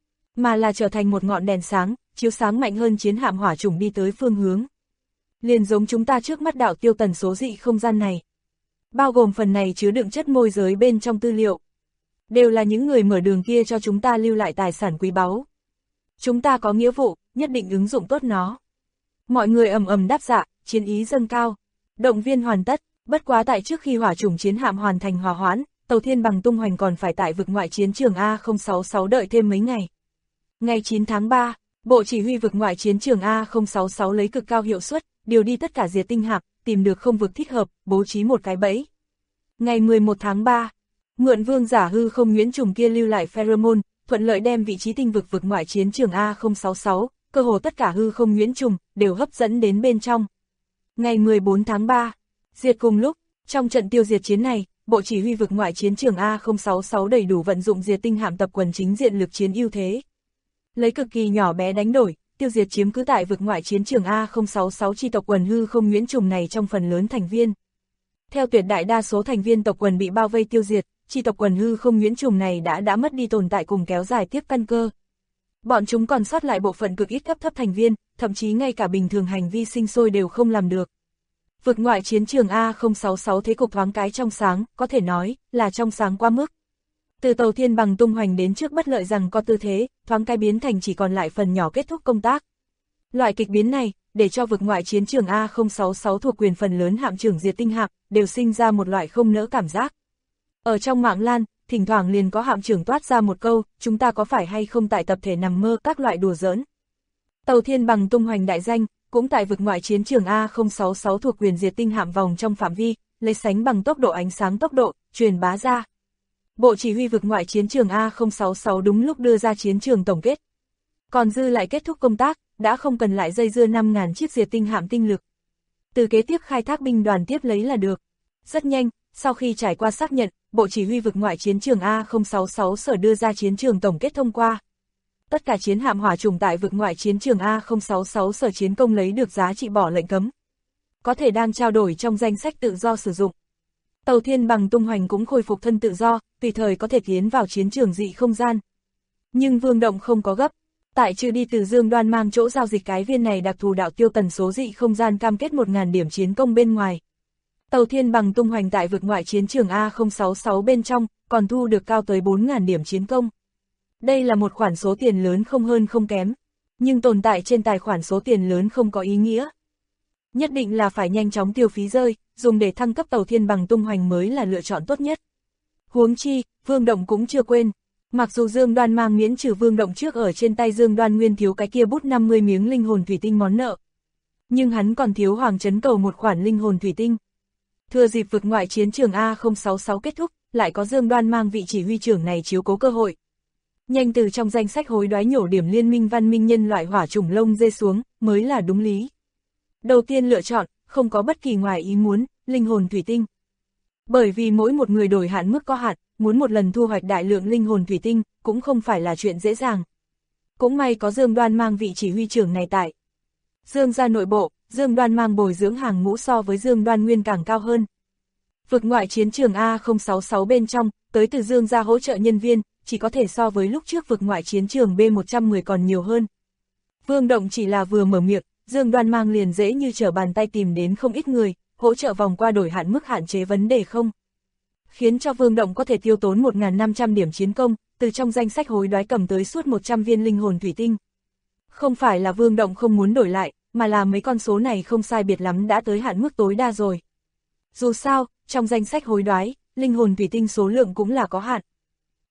mà là trở thành một ngọn đèn sáng, chiếu sáng mạnh hơn chiến hạm hỏa trùng đi tới phương hướng. Liền giống chúng ta trước mắt đạo tiêu tần số dị không gian này. Bao gồm phần này chứa đựng chất môi giới bên trong tư liệu. Đều là những người mở đường kia cho chúng ta lưu lại tài sản quý báu. Chúng ta có nghĩa vụ, nhất định ứng dụng tốt nó. Mọi người ầm ầm đáp dạ, chiến ý dâng cao. Động viên hoàn tất, bất quá tại trước khi hỏa trùng chiến hạm hoàn thành hòa hoãn, tàu Thiên Bằng tung hoành còn phải tại vực ngoại chiến trường A066 đợi thêm mấy ngày. Ngày 9 tháng 3, Bộ Chỉ huy vực ngoại chiến trường A066 lấy cực cao hiệu suất, điều đi tất cả diệt tinh hạm, tìm được không vực thích hợp, bố trí một cái bẫy. Ngày 11 tháng 3, mượn vương giả hư không nhuyễn trùng kia lưu lại pheromone, thuận lợi đem vị trí tinh vực vực ngoại chiến trường A066, cơ hồ tất cả hư không nhuyễn trùng, đều hấp dẫn đến bên trong. Ngày 14 tháng 3, diệt cùng lúc, trong trận tiêu diệt chiến này, Bộ Chỉ huy vực ngoại chiến trường A066 đầy đủ vận dụng diệt tinh hạm tập quần chính diện lực chiến ưu thế. Lấy cực kỳ nhỏ bé đánh đổi, tiêu diệt chiếm cứ tại vực ngoại chiến trường A066 chi tộc quần hư không nhuyễn trùng này trong phần lớn thành viên. Theo tuyệt đại đa số thành viên tộc quần bị bao vây tiêu diệt, chi tộc quần hư không nhuyễn trùng này đã mất đi tồn tại cùng kéo dài tiếp căn cơ. Bọn chúng còn sót lại bộ phận cực ít cấp thấp thành viên, thậm chí ngay cả bình thường hành vi sinh sôi đều không làm được. Vực ngoại chiến trường A066 thế cục thoáng cái trong sáng, có thể nói là trong sáng quá mức. Từ tàu Thiên Bằng tung hoành đến trước bất lợi rằng có tư thế, thoáng cái biến thành chỉ còn lại phần nhỏ kết thúc công tác. Loại kịch biến này, để cho vực ngoại chiến trường A066 thuộc quyền phần lớn hạm trưởng diệt tinh hạm, đều sinh ra một loại không nỡ cảm giác. Ở trong mạng LAN, thỉnh thoảng liền có hạm trưởng toát ra một câu, chúng ta có phải hay không tại tập thể nằm mơ các loại đùa giỡn. Tàu Thiên Bằng tung hoành đại danh, cũng tại vực ngoại chiến trường A066 thuộc quyền diệt tinh hạm vòng trong phạm vi, lấy sánh bằng tốc độ ánh sáng tốc độ, truyền bá ra. Bộ Chỉ huy vực ngoại chiến trường A066 đúng lúc đưa ra chiến trường tổng kết. Còn dư lại kết thúc công tác, đã không cần lại dây dưa 5.000 chiếc diệt tinh hạm tinh lực. Từ kế tiếp khai thác binh đoàn tiếp lấy là được. Rất nhanh, sau khi trải qua xác nhận, Bộ Chỉ huy vực ngoại chiến trường A066 sở đưa ra chiến trường tổng kết thông qua. Tất cả chiến hạm hỏa trùng tại vực ngoại chiến trường A066 sở chiến công lấy được giá trị bỏ lệnh cấm. Có thể đang trao đổi trong danh sách tự do sử dụng. Tàu Thiên Bằng tung hoành cũng khôi phục thân tự do, tùy thời có thể tiến vào chiến trường dị không gian. Nhưng Vương Động không có gấp. Tại trừ đi từ Dương Đoan mang chỗ giao dịch cái viên này đặc thù đạo tiêu tần số dị không gian cam kết 1.000 điểm chiến công bên ngoài. Tàu Thiên Bằng tung hoành tại vực ngoại chiến trường A066 bên trong, còn thu được cao tới 4.000 điểm chiến công. Đây là một khoản số tiền lớn không hơn không kém, nhưng tồn tại trên tài khoản số tiền lớn không có ý nghĩa. Nhất định là phải nhanh chóng tiêu phí rơi, dùng để thăng cấp tàu Thiên Bằng tung hoành mới là lựa chọn tốt nhất. Huống chi, Vương Động cũng chưa quên. Mặc dù Dương Đoan mang miễn trừ Vương Động trước ở trên tay Dương Đoan Nguyên thiếu cái kia bút 50 miếng linh hồn thủy tinh món nợ. Nhưng hắn còn thiếu Hoàng Trấn Cầu một khoản linh hồn thủy tinh. Thừa dịp vực ngoại chiến trường A066 kết thúc, lại có Dương Đoan mang vị chỉ huy trưởng này chiếu cố cơ hội. Nhanh từ trong danh sách hối đoái nhổ điểm liên minh văn minh nhân loại hỏa trùng lông dê xuống, mới là đúng lý. Đầu tiên lựa chọn, không có bất kỳ ngoài ý muốn, linh hồn thủy tinh. Bởi vì mỗi một người đổi hạn mức có hạn, muốn một lần thu hoạch đại lượng linh hồn thủy tinh, cũng không phải là chuyện dễ dàng. Cũng may có Dương Đoan mang vị chỉ huy trưởng này tại. Dương gia nội bộ, Dương Đoan mang bồi dưỡng hàng ngũ so với Dương Đoan Nguyên càng cao hơn. Vực ngoại chiến trường A066 bên trong, tới từ Dương gia hỗ trợ nhân viên, chỉ có thể so với lúc trước vực ngoại chiến trường B110 còn nhiều hơn. Vương Động chỉ là vừa mở miệng, Dương Đoan mang liền dễ như trở bàn tay tìm đến không ít người, hỗ trợ vòng qua đổi hạn mức hạn chế vấn đề không. Khiến cho Vương Động có thể tiêu tốn 1.500 điểm chiến công, từ trong danh sách hối đoái cầm tới suốt 100 viên linh hồn thủy tinh. Không phải là Vương Động không muốn đổi lại, mà là mấy con số này không sai biệt lắm đã tới hạn mức tối đa rồi. Dù sao, trong danh sách hối đoái, linh hồn thủy tinh số lượng cũng là có hạn.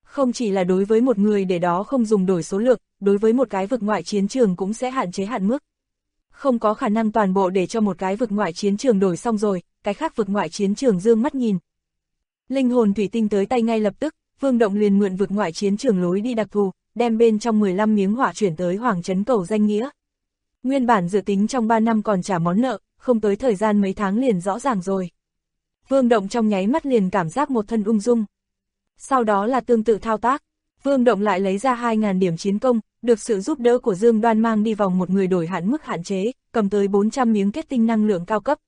Không chỉ là đối với một người để đó không dùng đổi số lượng, đối với một cái vực ngoại chiến trường cũng sẽ hạn chế hạn mức. Không có khả năng toàn bộ để cho một cái vực ngoại chiến trường đổi xong rồi, cái khác vực ngoại chiến trường dương mắt nhìn. Linh hồn thủy tinh tới tay ngay lập tức, Vương Động liền mượn vực ngoại chiến trường lối đi đặc thù, đem bên trong 15 miếng hỏa chuyển tới Hoàng Trấn cầu danh nghĩa. Nguyên bản dự tính trong 3 năm còn trả món nợ, không tới thời gian mấy tháng liền rõ ràng rồi. Vương Động trong nháy mắt liền cảm giác một thân ung dung. Sau đó là tương tự thao tác, Vương Động lại lấy ra 2.000 điểm chiến công, được sự giúp đỡ của Dương Đoan mang đi vòng một người đổi hạn mức hạn chế, cầm tới 400 miếng kết tinh năng lượng cao cấp.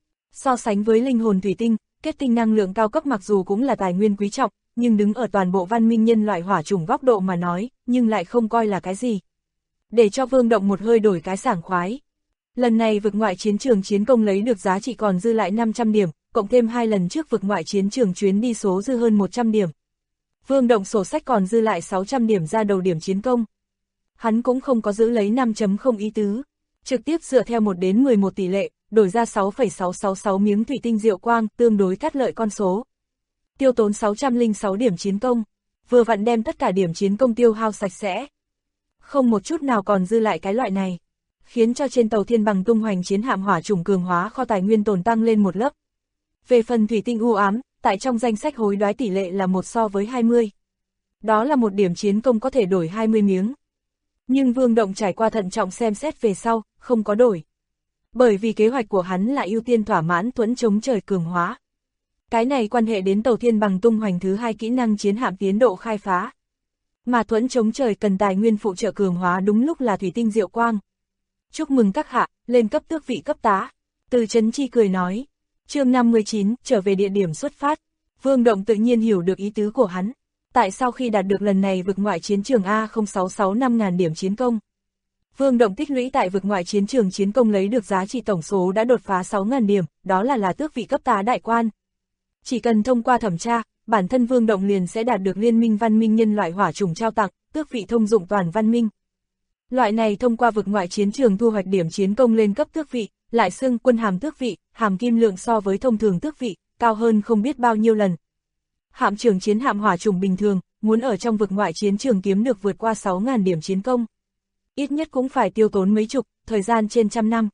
So sánh với linh hồn thủy tinh, kết tinh năng lượng cao cấp mặc dù cũng là tài nguyên quý trọng, nhưng đứng ở toàn bộ văn minh nhân loại hỏa chủng góc độ mà nói, nhưng lại không coi là cái gì. Để cho Vương Động một hơi đổi cái sảng khoái. Lần này vực ngoại chiến trường chiến công lấy được giá trị còn dư lại 500 điểm, cộng thêm 2 lần trước vực ngoại chiến trường chuyến đi số dư hơn 100 điểm. Vương Động sổ sách còn dư lại 600 điểm ra đầu điểm chiến công. Hắn cũng không có giữ lấy 5.0 ý tứ, trực tiếp dựa theo 1 đến 11 tỷ lệ, đổi ra 6,666 miếng thủy tinh diệu quang, tương đối cắt lợi con số. Tiêu tốn 606 điểm chiến công, vừa vặn đem tất cả điểm chiến công tiêu hao sạch sẽ. Không một chút nào còn dư lại cái loại này, khiến cho trên tàu Thiên Bằng tung hoành chiến hạm hỏa chủng cường hóa kho tài nguyên tồn tăng lên một lớp. Về phần thủy tinh u ám, tại trong danh sách hối đoái tỷ lệ là 1 so với 20. Đó là một điểm chiến công có thể đổi 20 miếng. Nhưng Vương Động trải qua thận trọng xem xét về sau, không có đổi. Bởi vì kế hoạch của hắn là ưu tiên thỏa mãn thuẫn chống trời cường hóa. Cái này quan hệ đến tàu Thiên Bằng tung hoành thứ 2 kỹ năng chiến hạm tiến độ khai phá. Mà thuẫn chống trời cần tài nguyên phụ trợ cường hóa đúng lúc là thủy tinh diệu quang. Chúc mừng các hạ, lên cấp tước vị cấp tá. Từ Trấn Chi cười nói. Chương 59, trở về địa điểm xuất phát. Vương Động tự nhiên hiểu được ý tứ của hắn. Tại sao khi đạt được lần này vực ngoại chiến trường A066 5.000 điểm chiến công? Vương Động tích lũy tại vực ngoại chiến trường chiến công lấy được giá trị tổng số đã đột phá 6.000 điểm, đó là tước vị cấp tá đại quan. Chỉ cần thông qua thẩm tra, bản thân Vương Động liền sẽ đạt được Liên minh văn minh nhân loại hỏa chủng trao tặng, tước vị thông dụng toàn văn minh. Loại này thông qua vực ngoại chiến trường thu hoạch điểm chiến công lên cấp tước vị, lại xưng quân hàm tước vị, hàm kim lượng so với thông thường tước vị, cao hơn không biết bao nhiêu lần. Hạm trưởng chiến hạm hỏa chủng bình thường, muốn ở trong vực ngoại chiến trường kiếm được vượt qua 6.000 điểm chiến công. Ít nhất cũng phải tiêu tốn mấy chục, thời gian trên trăm năm.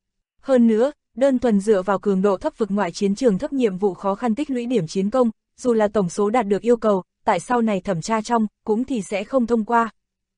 Hơn nữa, đơn thuần dựa vào cường độ thấp vực ngoại chiến trường thấp nhiệm vụ khó khăn tích lũy điểm chiến công, dù là tổng số đạt được yêu cầu, tại sau này thẩm tra trong, cũng thì sẽ không thông qua.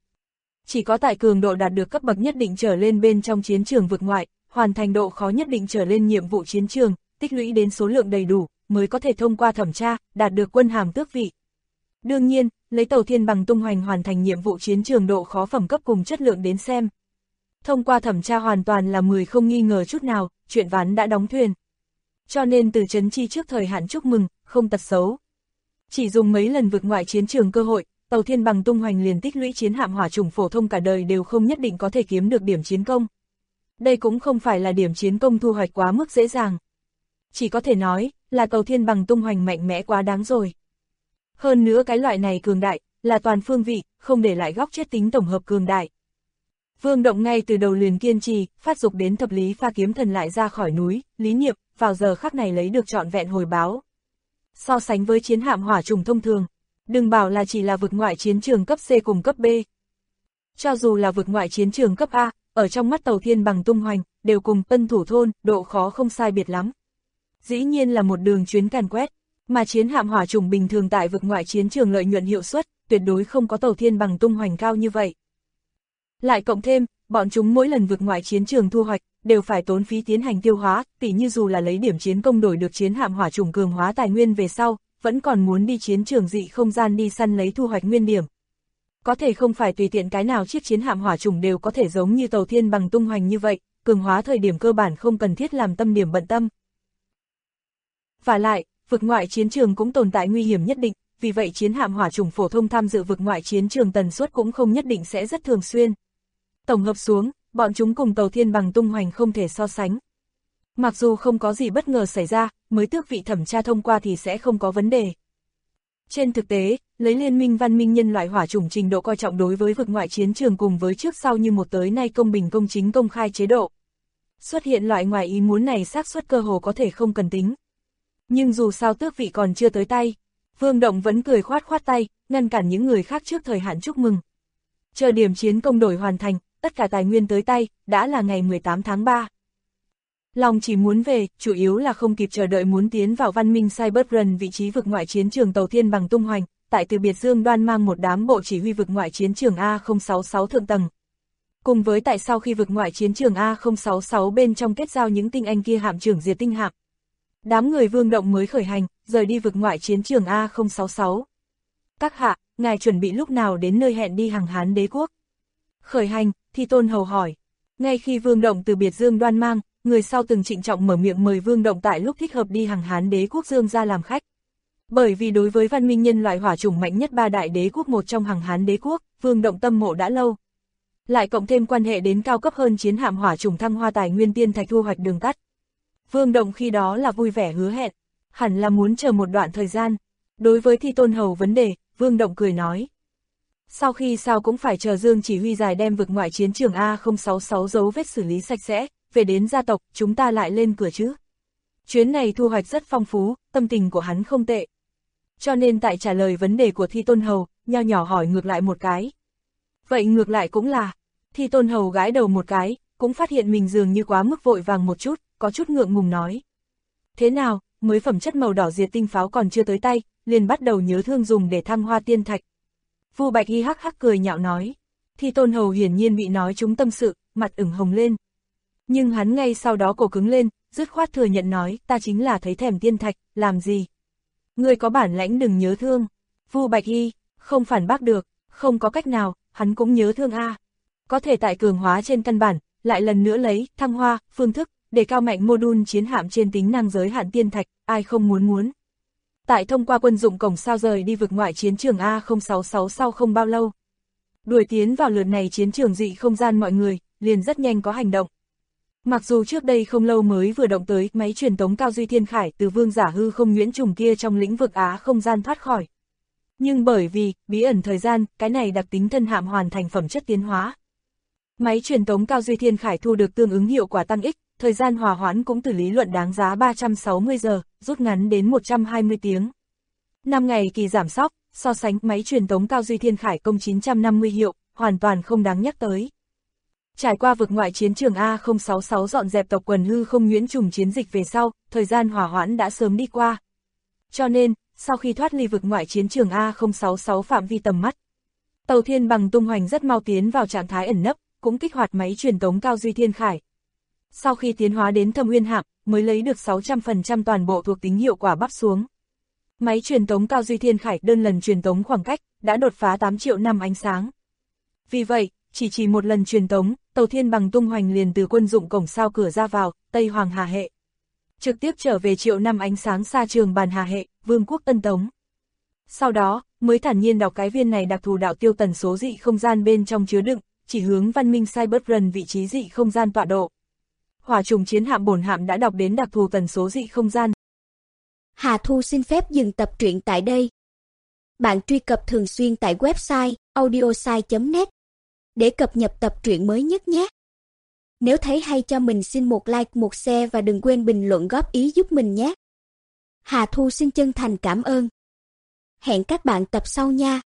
Chỉ có tại cường độ đạt được cấp bậc nhất định trở lên bên trong chiến trường vực ngoại, hoàn thành độ khó nhất định trở lên nhiệm vụ chiến trường, tích lũy đến số lượng đầy đủ, mới có thể thông qua thẩm tra, đạt được quân hàm tước vị. Đương nhiên, lấy tàu Thiên Bằng tung hoành hoàn thành nhiệm vụ chiến trường độ khó phẩm cấp cùng chất lượng đến xem. Thông qua thẩm tra hoàn toàn là 10 không nghi ngờ chút nào, chuyện ván đã đóng thuyền. Cho nên Từ Trấn Chi trước thời hạn chúc mừng, không tật xấu. Chỉ dùng mấy lần vực ngoại chiến trường cơ hội, tàu Thiên Bằng tung hoành liền tích lũy chiến hạm hỏa chủng phổ thông cả đời đều không nhất định có thể kiếm được điểm chiến công. Đây cũng không phải là điểm chiến công thu hoạch quá mức dễ dàng. Chỉ có thể nói, là tàu Thiên Bằng tung hoành mạnh mẽ quá đáng rồi. Hơn nữa cái loại này cường đại, là toàn phương vị, không để lại góc chết tính tổng hợp cường đại. Vương Động ngay từ đầu liền kiên trì, phát dục đến thập lý pha kiếm thần lại ra khỏi núi, lý niệm, vào giờ khắc này lấy được trọn vẹn hồi báo. So sánh với chiến hạm hỏa trùng thông thường, đừng bảo là chỉ là vực ngoại chiến trường cấp C cùng cấp B. Cho dù là vực ngoại chiến trường cấp A, ở trong mắt tàu Thiên Bằng tung hoành, đều cùng Tân Thủ Thôn, độ khó không sai biệt lắm. Dĩ nhiên là một đường chuyến càn quét, mà chiến hạm hỏa trùng bình thường tại vực ngoại chiến trường lợi nhuận hiệu suất, tuyệt đối không có tàu Thiên Bằng tung hoành cao như vậy. Lại cộng thêm, bọn chúng mỗi lần vực ngoại chiến trường thu hoạch, đều phải tốn phí tiến hành tiêu hóa, tỉ như dù là lấy điểm chiến công đổi được chiến hạm hỏa trùng cường hóa tài nguyên về sau, vẫn còn muốn đi chiến trường dị không gian đi săn lấy thu hoạch nguyên điểm. Có thể không phải tùy tiện cái nào chiếc chiến hạm hỏa trùng đều có thể giống như tàu Thiên Bằng tung hoành như vậy, cường hóa thời điểm cơ bản không cần thiết làm tâm điểm bận tâm. Và lại, vực ngoại chiến trường cũng tồn tại nguy hiểm nhất định, vì vậy chiến hạm hỏa trùng phổ thông tham dự vực ngoại chiến trường tần suất cũng không nhất định sẽ rất thường xuyên. Tổng hợp xuống, bọn chúng cùng tàu Thiên Bằng tung hoành không thể so sánh. Mặc dù không có gì bất ngờ xảy ra, mới tước vị thẩm tra thông qua thì sẽ không có vấn đề. Trên thực tế, lấy Liên minh văn minh nhân loại hỏa chủng trình độ coi trọng đối với vực ngoại chiến trường cùng với trước sau như một tới nay công bình công chính công khai chế độ. Xuất hiện loại ngoài ý muốn này xác suất cơ hồ có thể không cần tính. Nhưng dù sao tước vị còn chưa tới tay, Vương Động vẫn cười khoát khoát tay, ngăn cản những người khác trước thời hạn chúc mừng. Chờ điểm chiến công đổi hoàn thành, tất cả tài nguyên tới tay, đã là ngày 18 tháng 3. Lòng chỉ muốn về, chủ yếu là không kịp chờ đợi muốn tiến vào văn minh Cyberrun, vị trí vực ngoại chiến trường tàu thiên bằng tung hoành, tại Từ Biệt Dương Đoan mang một đám bộ chỉ huy vực ngoại chiến trường A066 thượng tầng. Cùng với tại sau khi vực ngoại chiến trường A066 bên trong kết giao những tinh anh kia hạm trưởng diệt tinh hạm. Đám người Vương Động mới khởi hành, rời đi vực ngoại chiến trường A066. Các hạ, ngài chuẩn bị lúc nào đến nơi hẹn đi Hằng Hán Đế quốc? Khởi hành, Thi Tôn Hầu hỏi. Ngay khi Vương Động từ Biệt Dương Đoan mang, người sau từng trịnh trọng mở miệng mời Vương Động tại lúc thích hợp đi Hằng Hán Đế quốc Dương ra làm khách. Bởi vì đối với văn minh nhân loại hỏa chủng mạnh nhất 3 đại đế quốc một trong Hằng Hán Đế quốc, Vương Động tâm mộ đã lâu. Lại cộng thêm quan hệ đến cao cấp hơn chiến hạm hỏa chủng thăng hoa tài nguyên tiên thạch thu hoạch đường tắt. Vương Động khi đó là vui vẻ hứa hẹn, hẳn là muốn chờ một đoạn thời gian. Đối với Thi Tôn Hầu vấn đề, Vương Động cười nói. Sau khi sao cũng phải chờ Dương chỉ huy giải đem vực ngoại chiến trường A066 dấu vết xử lý sạch sẽ, về đến gia tộc, chúng ta lại lên cửa chứ. Chuyến này thu hoạch rất phong phú, tâm tình của hắn không tệ. Cho nên tại trả lời vấn đề của Thi Tôn Hầu, nho nhỏ hỏi ngược lại một cái. Vậy ngược lại cũng là, Thi Tôn Hầu gãi đầu một cái, cũng phát hiện mình dường như quá mức vội vàng một chút, có chút ngượng ngùng nói. Thế nào, mới phẩm chất màu đỏ diệt tinh pháo còn chưa tới tay, liền bắt đầu nhớ thương dùng để thăng hoa tiên thạch. Vu Bạch Hy hắc hắc cười nhạo nói. Thi Tôn Hầu hiển nhiên bị nói trúng tâm sự, mặt ửng hồng lên. Nhưng hắn ngay sau đó cổ cứng lên, dứt khoát thừa nhận nói, ta chính là thấy thèm tiên thạch, làm gì? Ngươi có bản lãnh đừng nhớ thương. Vu Bạch Hy, không phản bác được, không có cách nào, hắn cũng nhớ thương a. Có thể tại cường hóa trên căn bản, lại lần nữa lấy, thăng hoa, phương thức, để cao mạnh module chiến hạm trên tính năng giới hạn tiên thạch, ai không muốn. Tại thông qua quân dụng cổng sao rời đi vực ngoại chiến trường A066 sau không bao lâu. Đuổi tiến vào lượt này chiến trường dị không gian mọi người, liền rất nhanh có hành động. Mặc dù trước đây không lâu mới vừa động tới máy truyền tống cao duy thiên khải từ vương giả hư không nhuyễn trùng kia trong lĩnh vực Á không gian thoát khỏi. Nhưng bởi vì, bí ẩn thời gian, cái này đặc tính thân hạm hoàn thành phẩm chất tiến hóa. Máy truyền tống cao duy thiên khải thu được tương ứng hiệu quả tăng ích, thời gian hòa hoãn cũng từ lý luận đáng giá 360 giờ, rút ngắn đến 120 tiếng. 5 ngày kỳ giảm sóc, so sánh máy truyền tống cao duy thiên khải công 950 hiệu, hoàn toàn không đáng nhắc tới. Trải qua vực ngoại chiến trường A066 dọn dẹp tộc quần hư không nhuyễn trùng chiến dịch về sau, thời gian hòa hoãn đã sớm đi qua. Cho nên, sau khi thoát ly vực ngoại chiến trường A066 phạm vi tầm mắt, tàu thiên bằng tung hoành rất mau tiến vào trạng thái ẩn nấp, cũng kích hoạt máy truyền tống cao duy thiên khải. Sau khi tiến hóa đến Thâm Uyên hạm, mới lấy được 600% toàn bộ thuộc tính hiệu quả bắp xuống. Máy truyền tống cao duy thiên khải đơn lần truyền tống khoảng cách, đã đột phá 8 triệu năm ánh sáng. Vì vậy, chỉ một lần truyền tống, tàu thiên bằng tung hoành liền từ quân dụng cổng sao cửa ra vào, Tây Hoàng Hà hệ. Trực tiếp trở về triệu năm ánh sáng xa trường bàn Hà hệ, Vương quốc Tân Tống. Sau đó, mới thản nhiên đọc cái viên này đặc thù đạo tiêu tần số dị không gian bên trong chứa đựng, chỉ hướng văn minh Cyberrun vị trí dị không gian tọa độ. Hỏa trùng chiến hạm bổn hạm đã đọc đến đặc thù tần số dị không gian. Hà Thu xin phép dừng tập truyện tại đây. Bạn truy cập thường xuyên tại website audiosai.net để cập nhật tập truyện mới nhất nhé. Nếu thấy hay cho mình xin một like, một share và đừng quên bình luận góp ý giúp mình nhé. Hà Thu xin chân thành cảm ơn. Hẹn các bạn tập sau nha.